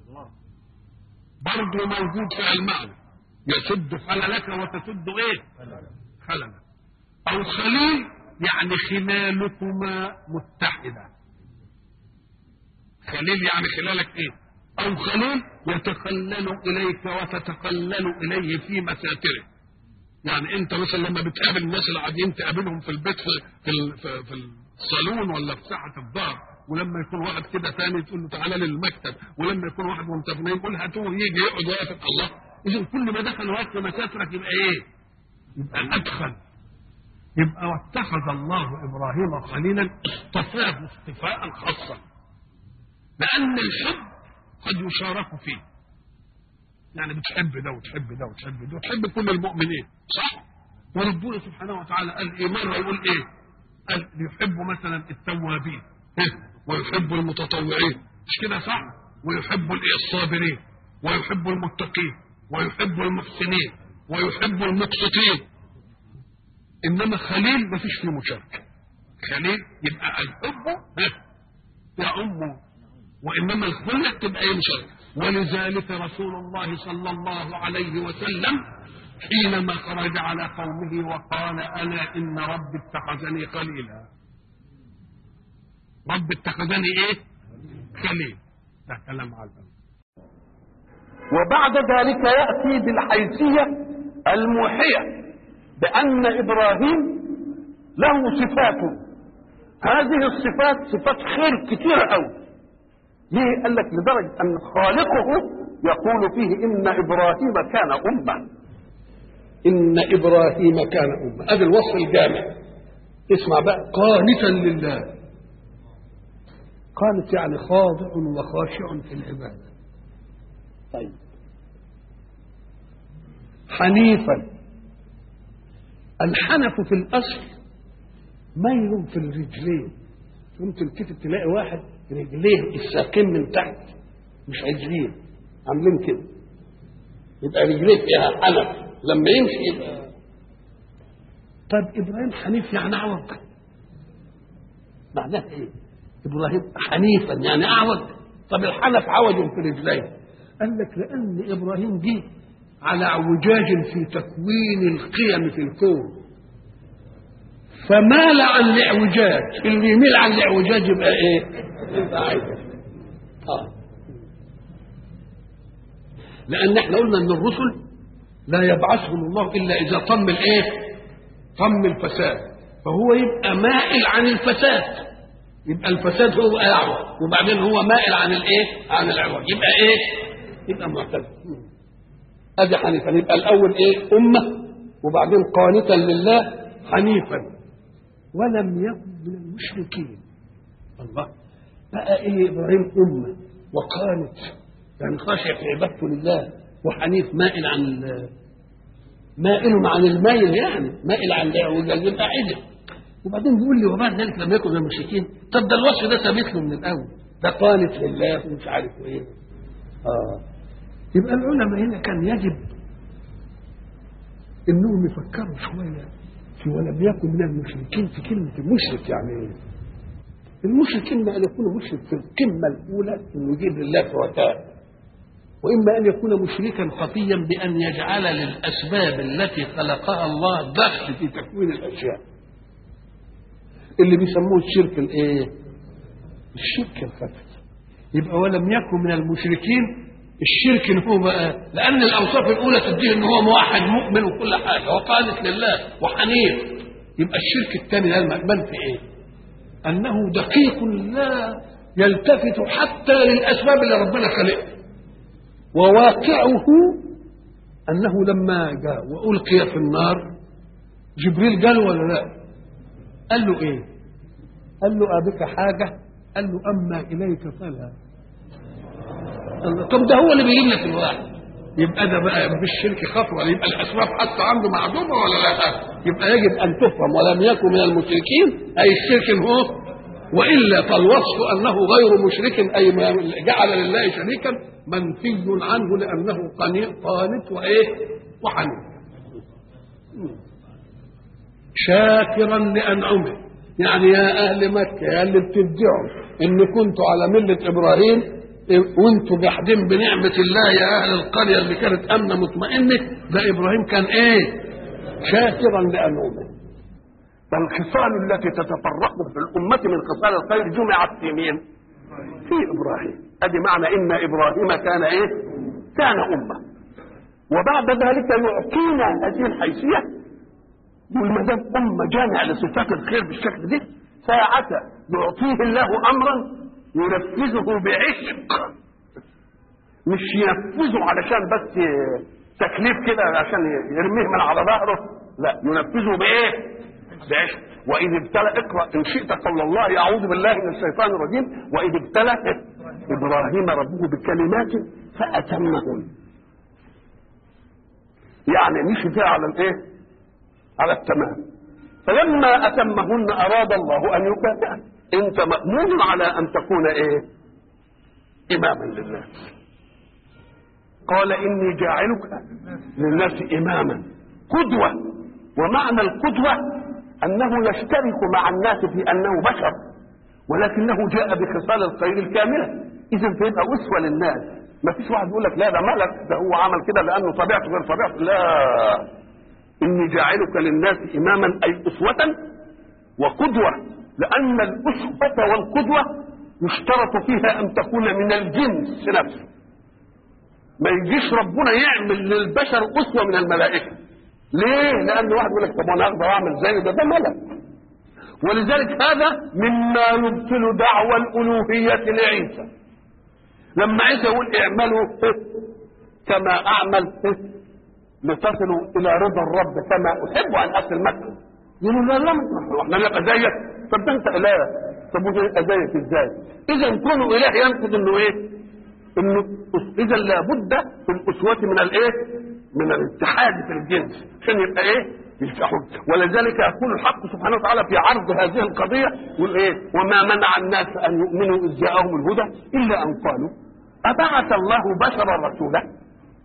برضه موجود في المعنى، يسد خللك وتسد ايه؟ خلله. أو خليل يعني خلالكما متحدة. خليل يعني خلالك ايه؟ أو خليل يتخلل إليك وتتخلل إليه في مساتره. يعني انت مثلا لما بتقابل الناس العاديين تقابلهم في البيت في في, في, في الصالون ولا في ساحه الدار، ولما يكون واحد كده ثاني تقول له تعالى للمكتب، ولما يكون واحد وانت نايم يقول هاتوه يجي يقعد واقف. الله، اذا كل ما دخل وقت مسافرك يبقى ايه؟ يبقى الادخل. يبقى واتخذ الله ابراهيم خليلا اصطفاه اصطفاء خاصا، لان الحب قد يشارك فيه. يعني بتحب ده وتحب ده وتحب ده وتحب كل المؤمنين، صح؟ وربنا سبحانه وتعالى قال ايه مره يقول ايه؟ قال يحب مثلا التوابين ويحب المتطوعين، مش كده صح؟ ويحب الايه الصابرين ويحب المتقين ويحب المحسنين ويحب المقسطين. انما خليل ما فيش فيه مشاركه. خليل يبقى الحب يعم، وانما الخله تبقى ايه؟ مشاركه. ولذلك رسول الله صلى الله عليه وسلم حينما خرج على قومه وقال ألا إن ربي اتخذني خليلا. رب اتخذني ايه؟ خليل. ده كلام على الأرض. وبعد ذلك يأتي بالحيثية الموحية بأن إبراهيم له صفات، هذه الصفات صفات خير كثيرة أوي. ليه؟ قال لك لدرجة أن خالقه يقول فيه إن إبراهيم كان أمة. إن إبراهيم كان أمة، هذا الوصف الجامع. اسمع بقى، قانتا لله. قانت يعني خاضع وخاشع في العبادة. طيب حنيفا. الحنف في الأصل ميل في الرجلين. ممكن كده تلاقي واحد رجليه الساقين من تحت مش عايزين عاملين كده، يبقى رجليه فيها حنف، لما يمشي يبقى. طب ابراهيم حنيف يعني اعوج، معناها ايه؟ ابراهيم حنيفا يعني اعوج. طب الحنف عوج في رجليه، قال لك لان ابراهيم جه على اعوجاج في تكوين القيم في الكون، فمال عن الاعوجاج. اللي يميل عن الاعوجاج يبقى ايه؟ يبقى عايز. اه لان احنا قلنا ان الرسل لا يبعثهم الله الا اذا طم الايه؟ طم الفساد. فهو يبقى مائل عن الفساد، يبقى الفساد هو اعوج، وبعدين هو مائل عن الايه؟ عن الاعوج، يبقى ايه؟ يبقى معتدل. ادي حنيفا. يبقى الاول ايه؟ امه، وبعدين قانتا لله حنيفا ولم يكن من المشركين. الله، بقى ايه؟ ابراهيم امه وقانت يعني خاشع في عبادته لله، وحنيف مائل عن مائل عن المائل، يعني مائل عن الاعوجاج، يبقى عدل. وبعدين بيقول لي وبعد ذلك لم يكن من المشركين. طب ده الوصف ده ثابت له من الاول، ده قانت لله ومش عارف ايه. اه يبقى العلماء هنا كان يجب انهم يفكروا شويه في ولم يكن من المشركين في كلمه المشرك يعني ايه؟ المشرك اما ان يكون مشرك في القمه الاولى انه يجيب لله شركاء، واما ان يكون مشركا خفيا بان يجعل للاسباب التي خلقها الله دخل في تكوين الاشياء، اللي بيسموه الشرك الايه؟ الشرك الخفي. يبقى ولم يكن من المشركين الشرك هو بقى، لان الاوصاف الاولى تديه ان هو موحد مؤمن وكل حاجه وقانت لله وحنيف. يبقى الشرك الثاني ده المأمن في ايه؟ انه دقيق لا يلتفت حتى للاسباب اللي ربنا خلقها، وواقعه انه لما جاء والقي في النار جبريل قال ولا لا؟ قال له ايه؟ قال له ابك حاجه؟ قال له اما اليك فلا. طب ده هو اللي بيجيب لك الواحد. يبقى ده بقى مش شرك خطوه، يبقى الاسباب حتى عنده معدومه ولا لا؟ يبقى يجب ان تفهم ولم يكن من المشركين اي الشرك هو، والا فالوصف انه غير مشرك اي ما جعل لله شريكا منفي عنه لانه قانت وايه؟ وحنيف. شاكرا لانعمه، يعني يا اهل مكه يا اللي بتدعوا ان كنتوا على مله ابراهيم وانتوا جاحدين بنعمه الله يا اهل القريه اللي كانت امنه مطمئنه، ده ابراهيم كان ايه؟ شاكرا لانعمه. فالخصال التي تتفرق في الامه من خصال الخير جمعت في مين؟ في ابراهيم. ادي معنى ان ابراهيم كان ايه؟ كان امه. وبعد ذلك يعطينا هذه الحيثيه، يقول ما دام امه جامع لصفات الخير بالشكل ده، ساعة يعطيه الله امرا ينفذه بعشق، مش ينفذه علشان بس تكليف كده عشان يرميه من على ظهره، لا ينفذه بايه؟ بعشق. واذ ابتلى، اقرا ان شئت قول الله اعوذ بالله من الشيطان الرجيم، واذ ابتلى ابراهيم ربه بكلمات فاتمهن، يعني مشي فيها على الايه؟ على التمام. فلما اتمهن اراد الله ان يكافئه. انت مأمون على ان تكون ايه؟ اماما للناس. قال اني جاعلك للناس اماما قدوة. ومعنى القدوة انه يشترك مع الناس في انه بشر، ولكنه جاء بخصال الخير الكاملة، اذا فيبقى اسوة للناس. ما فيش واحد يقول لك لا ده ملك، ده هو عمل كده لانه طبيعته غير طبيعته، لا. اني جاعلك للناس اماما اي اسوة وقدوة، لان الاسوة والقدوة يشترط فيها ان تكون من الجنس نفسه. ما يجيش ربنا يعمل للبشر اسوة من الملائكة. ليه؟ لان واحد يقول لك طب انا اقدر اعمل زي ده، ده ملك. ولذلك هذا مما يبطل دعوى الالوهية لعيسى. لما عيسى يقول اعملوا كما اعمل لتصلوا الى رضا الرب كما احب ان اصل مكه، يقولوا لا لا احنا نبقى زيك. طب انت اله، طب وانت زيك ازاي؟ اذا كونه اله ينقض انه ايه؟ انه اذا لابد في الاسوه من الايه؟ من الاتحاد في الجنس عشان يبقى ايه؟ يفتحون. ولذلك يقول الحق سبحانه وتعالى في عرض هذه القضيه يقول ايه؟ وما منع الناس ان يؤمنوا اذ جاءهم الهدى الا ان قالوا ابعث الله بشرا رسولا.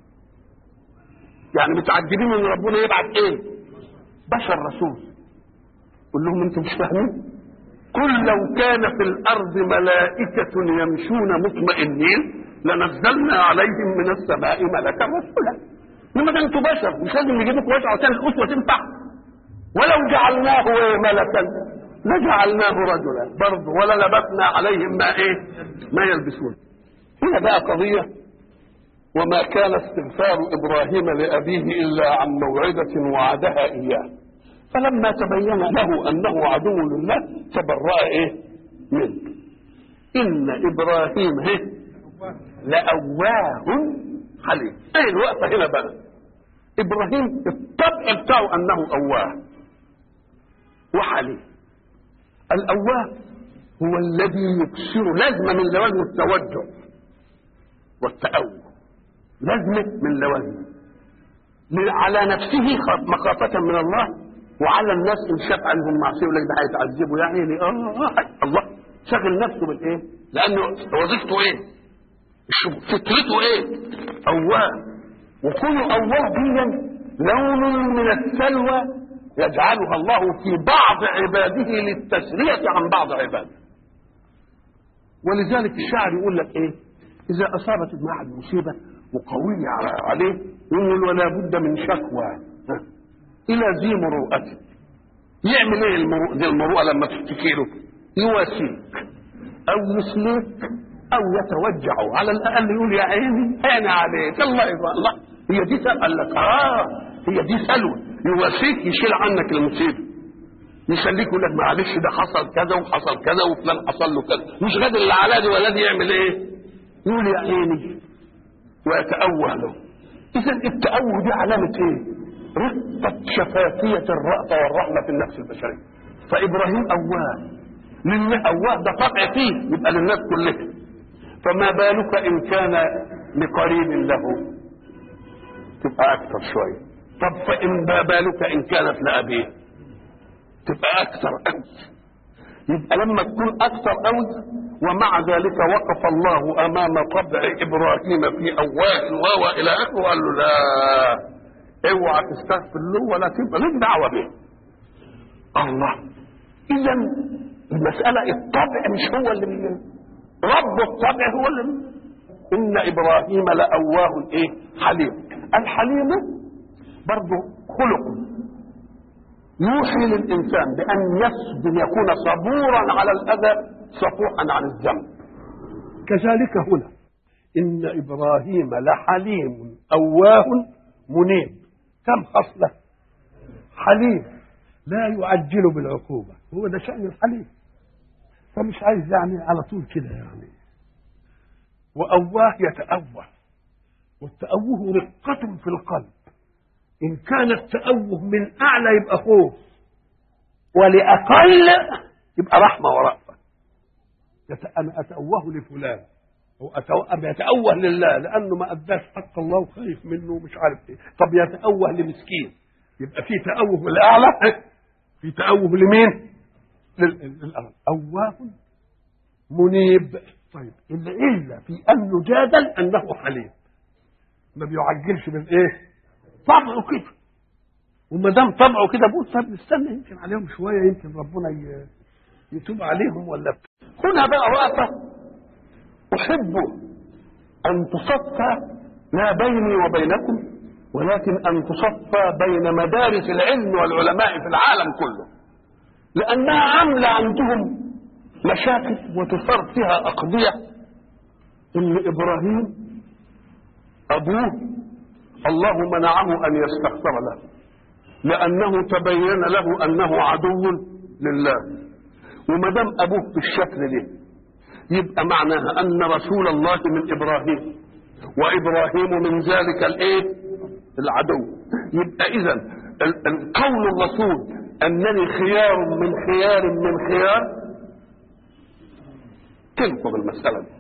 يعني متعجبين ان ربنا يبعث ايه؟ بشر رسول. قل لهم انتم مش فاهمين؟ قل لو كان في الارض ملائكة يمشون مطمئنين لنزلنا عليهم من السماء ملكا رسولا. لما ده انتم بشر مش لازم نجيبكم بشر عشان الاسوة تنفع. ولو جعلناه ملكا لجعلناه رجلا برضه ولا لبسنا عليهم ما ايه؟ ما يلبسون. هنا بقى قضية، وما كان استغفار إبراهيم لأبيه إلا عن موعدة وعدها إياه، فلما تبين له أنه عدو لله تبرأ إيه؟ منه. إن إبراهيم هي لأواه حليم. إيه الوقفة هنا بقى؟ إبراهيم الطبع بتاعه أنه أواه وحليم. الأواه هو الذي يكسر لازمة من لوازم التوجه والتأوه، لازمة من لوازمه على نفسه مخافة من الله، وعلى الناس إن شاف عنهم معصية يقول لك ده هيتعذبوا يعني. آه الله شغل نفسه بالإيه؟ لأنه وظيفته إيه؟ فطرته ايه؟ أواه. وكل أواه دي لون من السلوى يجعلها الله في بعض عباده للتسلية عن بعض عباده. ولذلك الشاعر يقول لك ايه؟ إذا أصابت المعهد مصيبة وقوية عليه يقول ولا بد من شكوى إلى ذي مروءته. يعمل ايه المروءة ذي المروءة لما تشتكي له؟ يواسيك أو يسليك أو يتوجع، على الأقل يقول يا عيني أنا عليك الله يبقى الله. هي دي قال لك آه هي دي سلوى. يواسيك يشيل عنك المصيبة، يسليك يقول لك معلش ده حصل كذا وحصل كذا وفلان حصل له كذا، مش غادر اللي على دي ولا دي يعمل ايه؟ يقول يا عيني ويتأوه له. إذا التأوه دي علامة ايه؟ رقة شفافية الرأفة والرحمة في النفس البشرية. فإبراهيم أواه، لله أواه ده طبع فيه يبقى للناس كلها، فما بالك إن كان لقريب له تبقى أكثر شوية. طب فإن ما بالك إن كانت لأبيه تبقى أكثر أوي. يبقى لما تكون أكثر أوي ومع ذلك وقف الله أمام طبع إبراهيم في أواه الواو إلى آخره وقال له لا اوعى تستغفر له ولا تبقى لك دعوة به. الله. إذا المسألة الطبع مش هو اللي بيه. رب الطبع هو اللي بيه. إن إبراهيم لأواه إيه؟ حليم. الحليم برضه خلق يوحي للإنسان بأن يسجد يكون صبورا على الأذى صفوحا عن الذنب. كذلك هنا إن إبراهيم لحليم أواه منيب. كم خصلة؟ حليم لا يعجل بالعقوبة، هو ده شأن الحليم، فمش عايز يعني على طول كده يعني. وأواه يتأوه، والتأوه رقة في القلب. إن كان التأوه من أعلى يبقى خوف، ولأقل يبقى رحمة ورأفة. أنا أتأوه لفلان أو يتأوه لله لأنه ما أداش حق الله وخايف منه ومش عارف إيه. طب يتأوه لمسكين يبقى في تأوه للأعلى، في تأوه لمين؟ للأرض. أواه منيب. طيب إلا إلا في أن نجادل أنه حليم، ما بيعجلش بالإيه؟ طبعه كده. وما دام طبعه كده بقول طب نستنى يمكن عليهم شوية، يمكن ربنا يتوب عليهم ولا بت... هنا بقى وقفة أحب أن تصفى لا بيني وبينكم ولكن أن تصفى بين مدارس العلم والعلماء في العالم كله، لأنها عاملة عندهم مشاكل وتصار فيها أقضية. إن إبراهيم أبوه الله منعه أن يستغفر له لأنه تبين له أنه عدو لله. وما دام أبوه بالشكل ده يبقى معناها أن رسول الله من إبراهيم وإبراهيم من ذلك الإيه؟ العدو. يبقى إذا القول الرسول أنني خيار من خيار من خيار تنقض المسألة دي.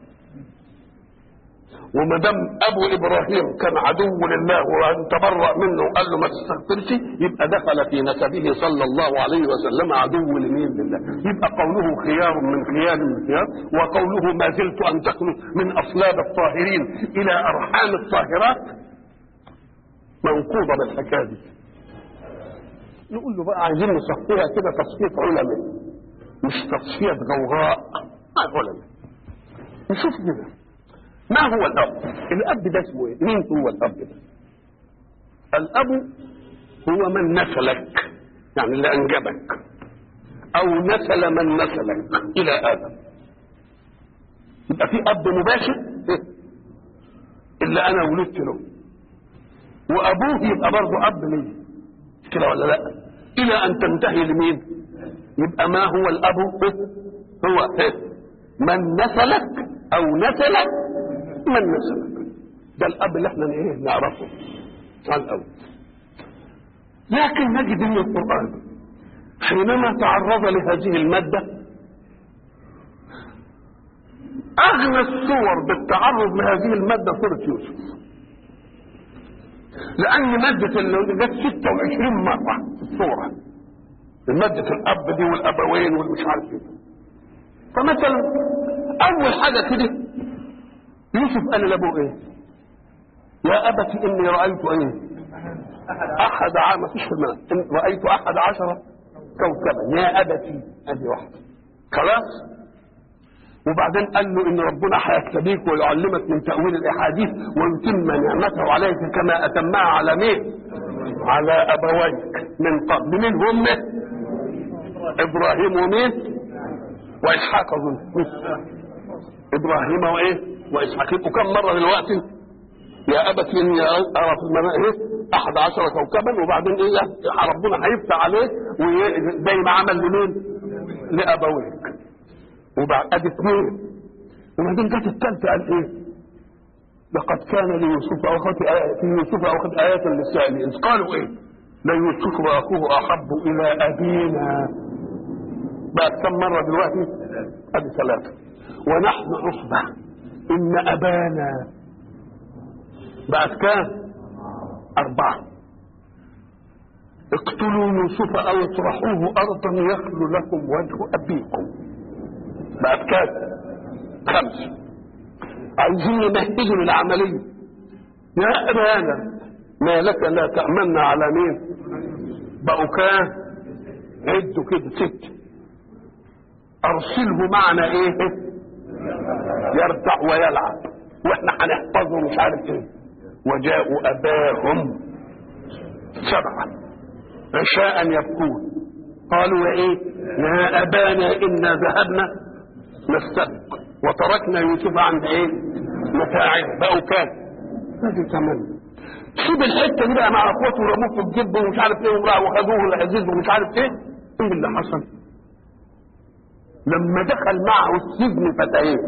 وما دام ابو ابراهيم كان عدو لله وان تبرأ منه وقال له ما تستغفرش يبقى دخل في نسبه صلى الله عليه وسلم عدو لمين؟ لله. يبقى قوله خيار من خيار من خيار، وقوله ما زلت انتقل من اصلاب الطاهرين الى ارحام الطاهرات منقوضه بالحكايه دي. نقول له بقى عايزين نصفيها كده تصفيه علماء مش تصفيه غوغاء علماء. نشوف كده ما هو الأب؟ الأب ده اسمه إيه؟ مين هو الأب ده؟ الأب هو من نسلك، يعني اللي أنجبك، أو نسل من نسلك إلى آدم. يبقى في أب مباشر اللي أنا ولدت له، وأبوه يبقى برضه أب لي كده ولا لأ؟ إلى أن تنتهي لمين؟ يبقى ما هو الأب؟ هو من نسلك أو نسلك من نسلك. ده الاب اللي احنا ايه نعرفه على الاول. لكن نجد ان القران حينما تعرض لهذه الماده اغنى الصور بالتعرض لهذه الماده سوره يوسف، لان ماده اللي جت ستة وعشرين مره في الصوره، ماده الاب دي والابوين والمش عارف ايه. فمثلا اول حاجه كده يوسف قال لابوه ايه؟ يا ابت اني رايت ايه؟ احد عام ما فيش في المنام، رايت احد عشر كوكبا يا ابتي، ادي واحده خلاص. وبعدين قال له ان ربنا هيستبيك ويعلمك من تاويل الاحاديث ويتم نعمته عليك كما اتمها على مين؟ على ابويك من قبل. مين هم؟ ابراهيم ومين؟ واسحاق. اظن ابراهيم وايه؟ واسحاق. وكم مره دلوقتي؟ يا ابت اني ارى في المنام ايه؟ احد عشر كوكبا. وبعدين ايه؟ ربنا هيفتح عليه زي ما عمل لمين؟ لابويك. وبعد ادي اثنين. وبعدين جت الثالثه قال ايه؟ لقد كان ليوسف اخوتي في يوسف اخوتي ايات للسائلين اذ قالوا ايه؟ ليوسف واخوه احب الى ابينا. بقت كم مره دلوقتي؟ ادي ثلاثه. ونحن عصبه ان ابانا. بقت كام؟ اربعه. اقتلوا يوسف او اطرحوه ارضا يخلو لكم وجه ابيكم. بقت كام؟ خمسه. عايزين يمهدوا للعمليه. يا ابانا ما لك لا تأمنا على مين؟ بقوا كام؟ عدوا كده ست. ارسله معنا ايه؟ يرتع ويلعب واحنا هنحفظه مش عارف ايه. وجاءوا اباهم سبعه عشاء يبكون قالوا يا ايه؟ يا ابانا انا ذهبنا نستبق وتركنا يوسف عند ايه؟ متاعنا. بقوا كام؟ هذه ثمانية. سيب الحته دي بقى مع اخواته ورموه في الجب ومش عارف ايه وخدوه العزيز ومش عارف ايه. ايه اللي حصل؟ لما دخل معه السجن فتيين،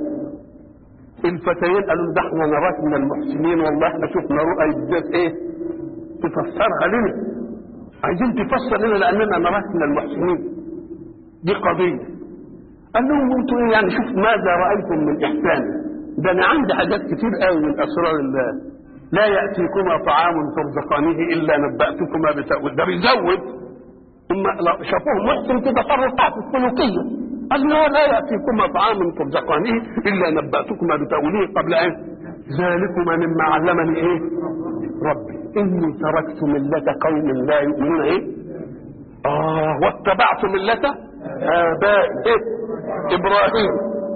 الفتيين قالوا ده احنا نراك من المحسنين والله احنا شفنا رؤى بالذات ايه؟ تفسرها لنا. عايزين تفسر لنا لاننا نراك من المحسنين. دي قضيه. قال لهم انتوا ايه يعني؟ شوف ماذا رايتم من احسان. ده انا عندي حاجات كتير قوي من اسرار الله. لا ياتيكما طعام ترزقانه الا نباتكما بتاويل. ده بيزود. هم شافوه محسن في تصرفات السلوكيه. قال لا لا ياتيكما طعام ترزقانه الا نباتكما بتاويله قبل ان ذلكما مما علمني ايه؟ ربي اني تركت مله قوم لا يؤمنون ايه؟ اه واتبعت مله ابائي إيه؟ ابراهيم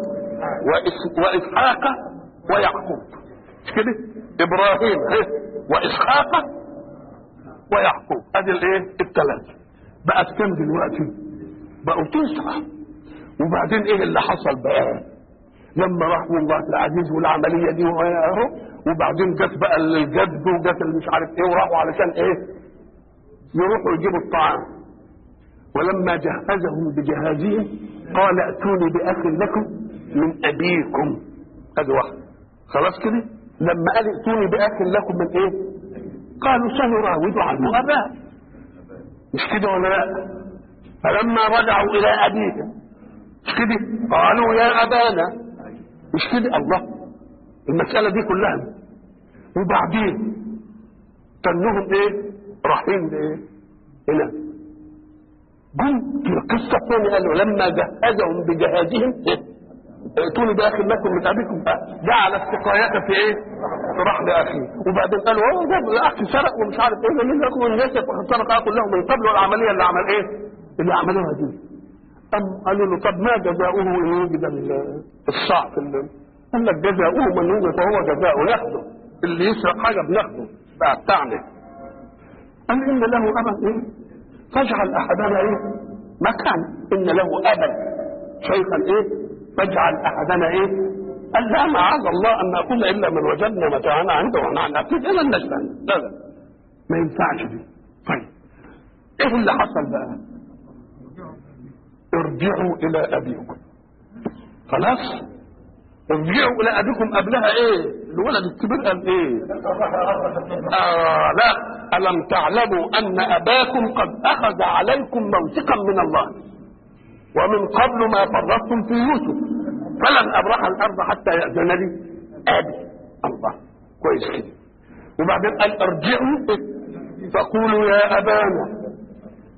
واسحاق ويعقوب. مش كده؟ ابراهيم إيه؟ واسحاق ويعقوب. ادي الايه؟ الثلاثه. بقت كم دلوقتي؟ بقوا تسعه. وبعدين ايه اللي حصل بقى؟ لما راحوا الله العزيز والعمليه دي اهو. وبعدين جت بقى الجد وجت اللي مش عارف ايه وراحوا علشان ايه؟ يروحوا يجيبوا الطعام. ولما جهزهم بجهازهم قال ائتوني باخ لكم من ابيكم. ادي واحده. خلاص كده؟ لما قال ائتوني باخ لكم من ايه؟ قالوا سنراود عنه اباه. مش كده ولا لا؟ فلما رجعوا الى ابيهم مش كده؟ قالوا يا ابانا. مش كده؟ الله المساله دي كلها. وبعدين كانهم ايه؟ رايحين لايه؟ هنا. جم في القصه الثانيه قالوا لما جهزهم بجهازهم ائتوني باخ لكم من ابيكم. جعل السقايات في ايه؟ في رحل اخيه. وبعدين قالوا هو جاب الاخ سرق ومش عارف ايه مين ياكل الناس فقد سرق اخو له من قبل. والعمليه اللي عمل ايه؟ اللي عملوها دي. أم قالوا له طب ما جزاؤه ان وجد الصعق؟ قال لك جزاؤه من وجد فهو جزاؤه ناخده. اللي يسرق حاجه بناخده بقى بتاعنا. قال ان له ابا ايه؟ فاجعل احدنا ايه؟ مكان ان له ابا شيخا ايه؟ فاجعل احدنا ايه؟ قال لا معاذ الله ان ناكل الا من وجدنا متاعنا عنده ونحن اكيد الا النجم. لا لا ما ينفعش دي. طيب ايه اللي حصل بقى؟ ارجعوا الى ابيكم. خلاص ارجعوا الى ابيكم. قبلها ايه؟ الولد الكبير قال ايه؟ آه لا الم تعلموا ان اباكم قد اخذ عليكم موثقا من الله ومن قبل ما فرطتم في يوسف فلن ابرح الارض حتى ياذن لي ابي. الله كويس كده. وبعدين قال ارجعوا فقولوا يا ابانا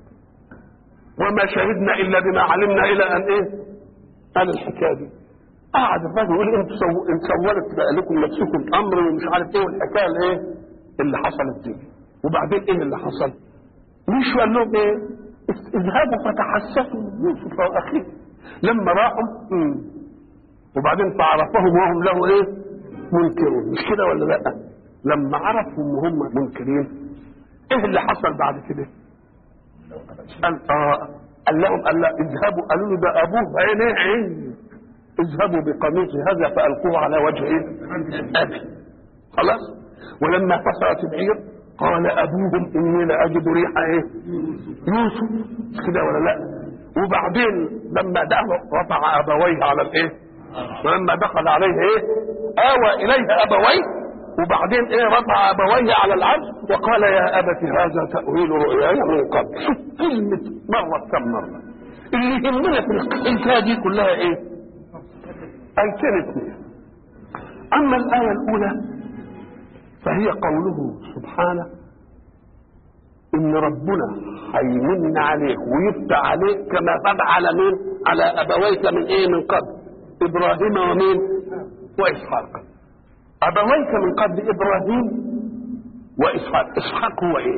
وما شهدنا الا بما علمنا الى ان ايه؟ قال الحكايه دي. قعد الراجل يقول ايه انتوا سولت بقى لكم نفسكم امر ومش عارف ايه والحكايه الايه اللي حصلت دي. وبعدين ايه اللي حصل؟ مش قال لهم ايه؟ اذهبوا فتحسسوا من يوسف واخيه. لما راحوا مم. وبعدين فعرفهم وهم له ايه؟ منكرون. مش كده ولا لا؟ لما عرفهم وهم منكرين ايه اللي حصل بعد كده؟ قال اه قال لهم قال لا اذهبوا. قالوا له ده ابوه عينيه عين. اذهبوا بقميصي هذا فالقوه على وجه ايه؟ ابي. خلاص. ولما فصلت العير قال ابوهم اني لاجد ريح ايه؟ يوسف. مش كده ولا لا؟ وبعدين لما دخل رفع ابويه على الايه؟ ولما دخل عليه ايه؟ اوى اليه ابويه. وبعدين ايه؟ رفع ابويه على العرش وقال يا ابت هذا تاويل رؤياي من قبل. شوف كلمه مره كم مره. اللي يهمنا في الحكايه دي كلها ايه؟ ايتين اثنين. اما الايه الاولى فهي قوله سبحانه ان ربنا هيمن عليك ويفتح عليك كما فتح على مين؟ على ابويك من ايه؟ من قبل ابراهيم ومين؟ واسحاق. ابويك من قبل ابراهيم واسحاق. اسحاق هو ايه؟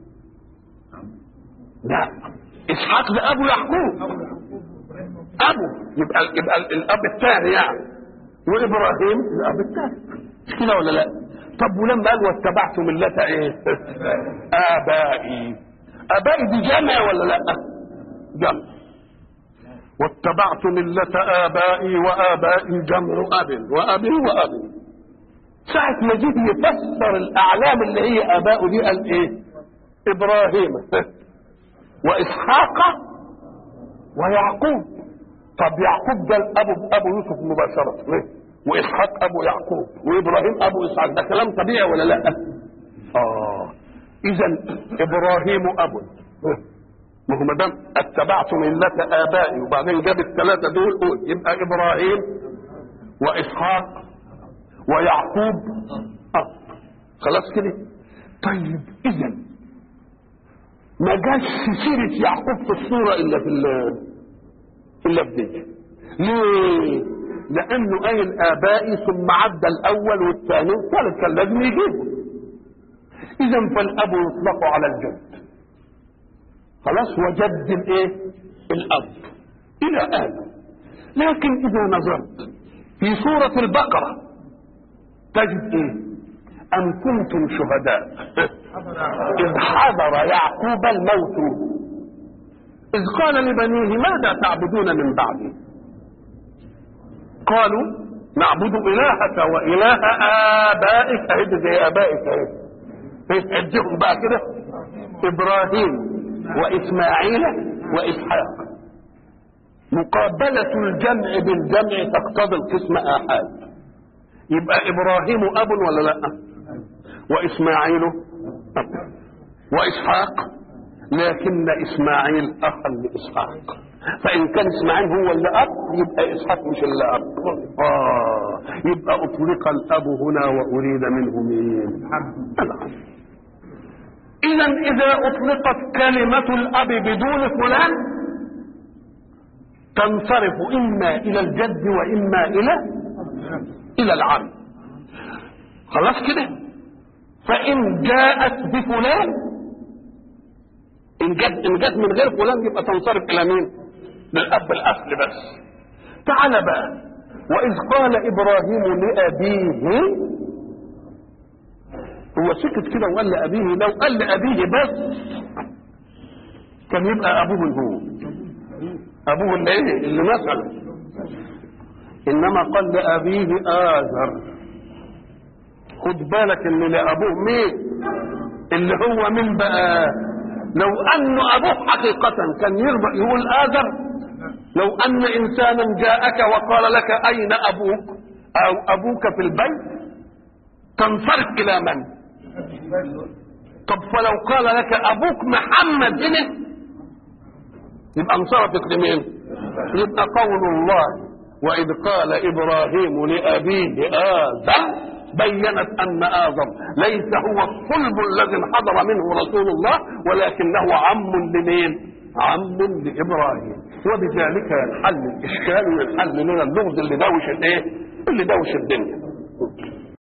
لا اسحاق ده ابو يعقوب. ابو يبقى يبقى الاب الثاني يعني. وابراهيم الاب الثاني. مش كده ولا لا؟ طب ولما قال واتبعت ملة ايه؟ ابائي. ابائي دي جمع ولا لا؟ جمع. واتبعت ملة ابائي وابائي جمع اب وابي وابي. ساعة ما جه يفسر الاعلام اللي هي ابائه دي قال ايه؟ ابراهيم واسحاق ويعقوب. طب يعقوب ده الاب ابو يوسف مباشرة ليه؟ واسحاق ابو يعقوب وابراهيم ابو اسحاق. ده كلام طبيعي ولا لا؟ اه اذا ابراهيم ابو. ما هو ما دام اتبعت مله ابائي وبعدين جاب الثلاثه دول قول يبقى ابراهيم واسحاق ويعقوب اب. خلاص كده. طيب اذا ما جاش سيره يعقوب في الصوره الا في الا في دي. ليه؟ لانه قايل ابائي ثم عدى الاول والثاني والثالث كان لازم يجيبه. اذا فالاب يطلق على الجد. خلاص. وجد الايه؟ الاب الى ادم. لكن اذا نظرت في سوره البقره تجد ايه؟ ام كنتم شهداء اذ حضر يعقوب الموت اذ قال لبنيه ماذا تعبدون من بعدي؟ قالوا نعبد إلهك وإله آبائك. أهد زي آبائك أهد أديهم بقى كده إبراهيم وإسماعيل وإسحاق. مقابلة الجمع بالجمع تقتضي القسم آحاد. يبقى إبراهيم أب ولا لا؟ وإسماعيل أب وإسحاق. لكن إسماعيل أخا لإسحاق. فإن كان إسماعيل هو اللي أب يبقى إسحاق مش اللي أب. آه يبقى أطلق الأب هنا وأريد منه مين؟ الأب. إذا إذا أطلقت كلمة الأب بدون فلان تنصرف إما إلى الجد وإما إلى إلى العم. خلاص كده. فإن جاءت بفلان إن جد إن جد من غير فلان يبقى تنصرف إلى مين؟ للأب الأصل بس. تعال بقى. وإذ قال إبراهيم لأبيه. هو سكت كده وقال لأبيه. لو قال لأبيه بس كان يبقى أبوه هو أبوه اللي إيه؟ اللي مثلا. إنما قال لأبيه آزر. خد بالك إن لأبوه مين؟ اللي هو من بقى. لو أن أبوه حقيقة كان يرضى يقول آزر. لو أن إنسانا جاءك وقال لك أين أبوك أو أبوك في البيت تنصرف إلى من؟ طب فلو قال لك أبوك محمد هنا يبقى انصرفت لمين؟ يبقى قول الله وإذ قال إبراهيم لأبيه آزر بينت أن آدم ليس هو الصلب الذي انحدر منه رسول الله ولكنه عم لمين؟ عم لإبراهيم. وبذلك ينحل الاشكال وينحل لنا اللغز اللي دوش الايه؟ اللي دوش الدنيا.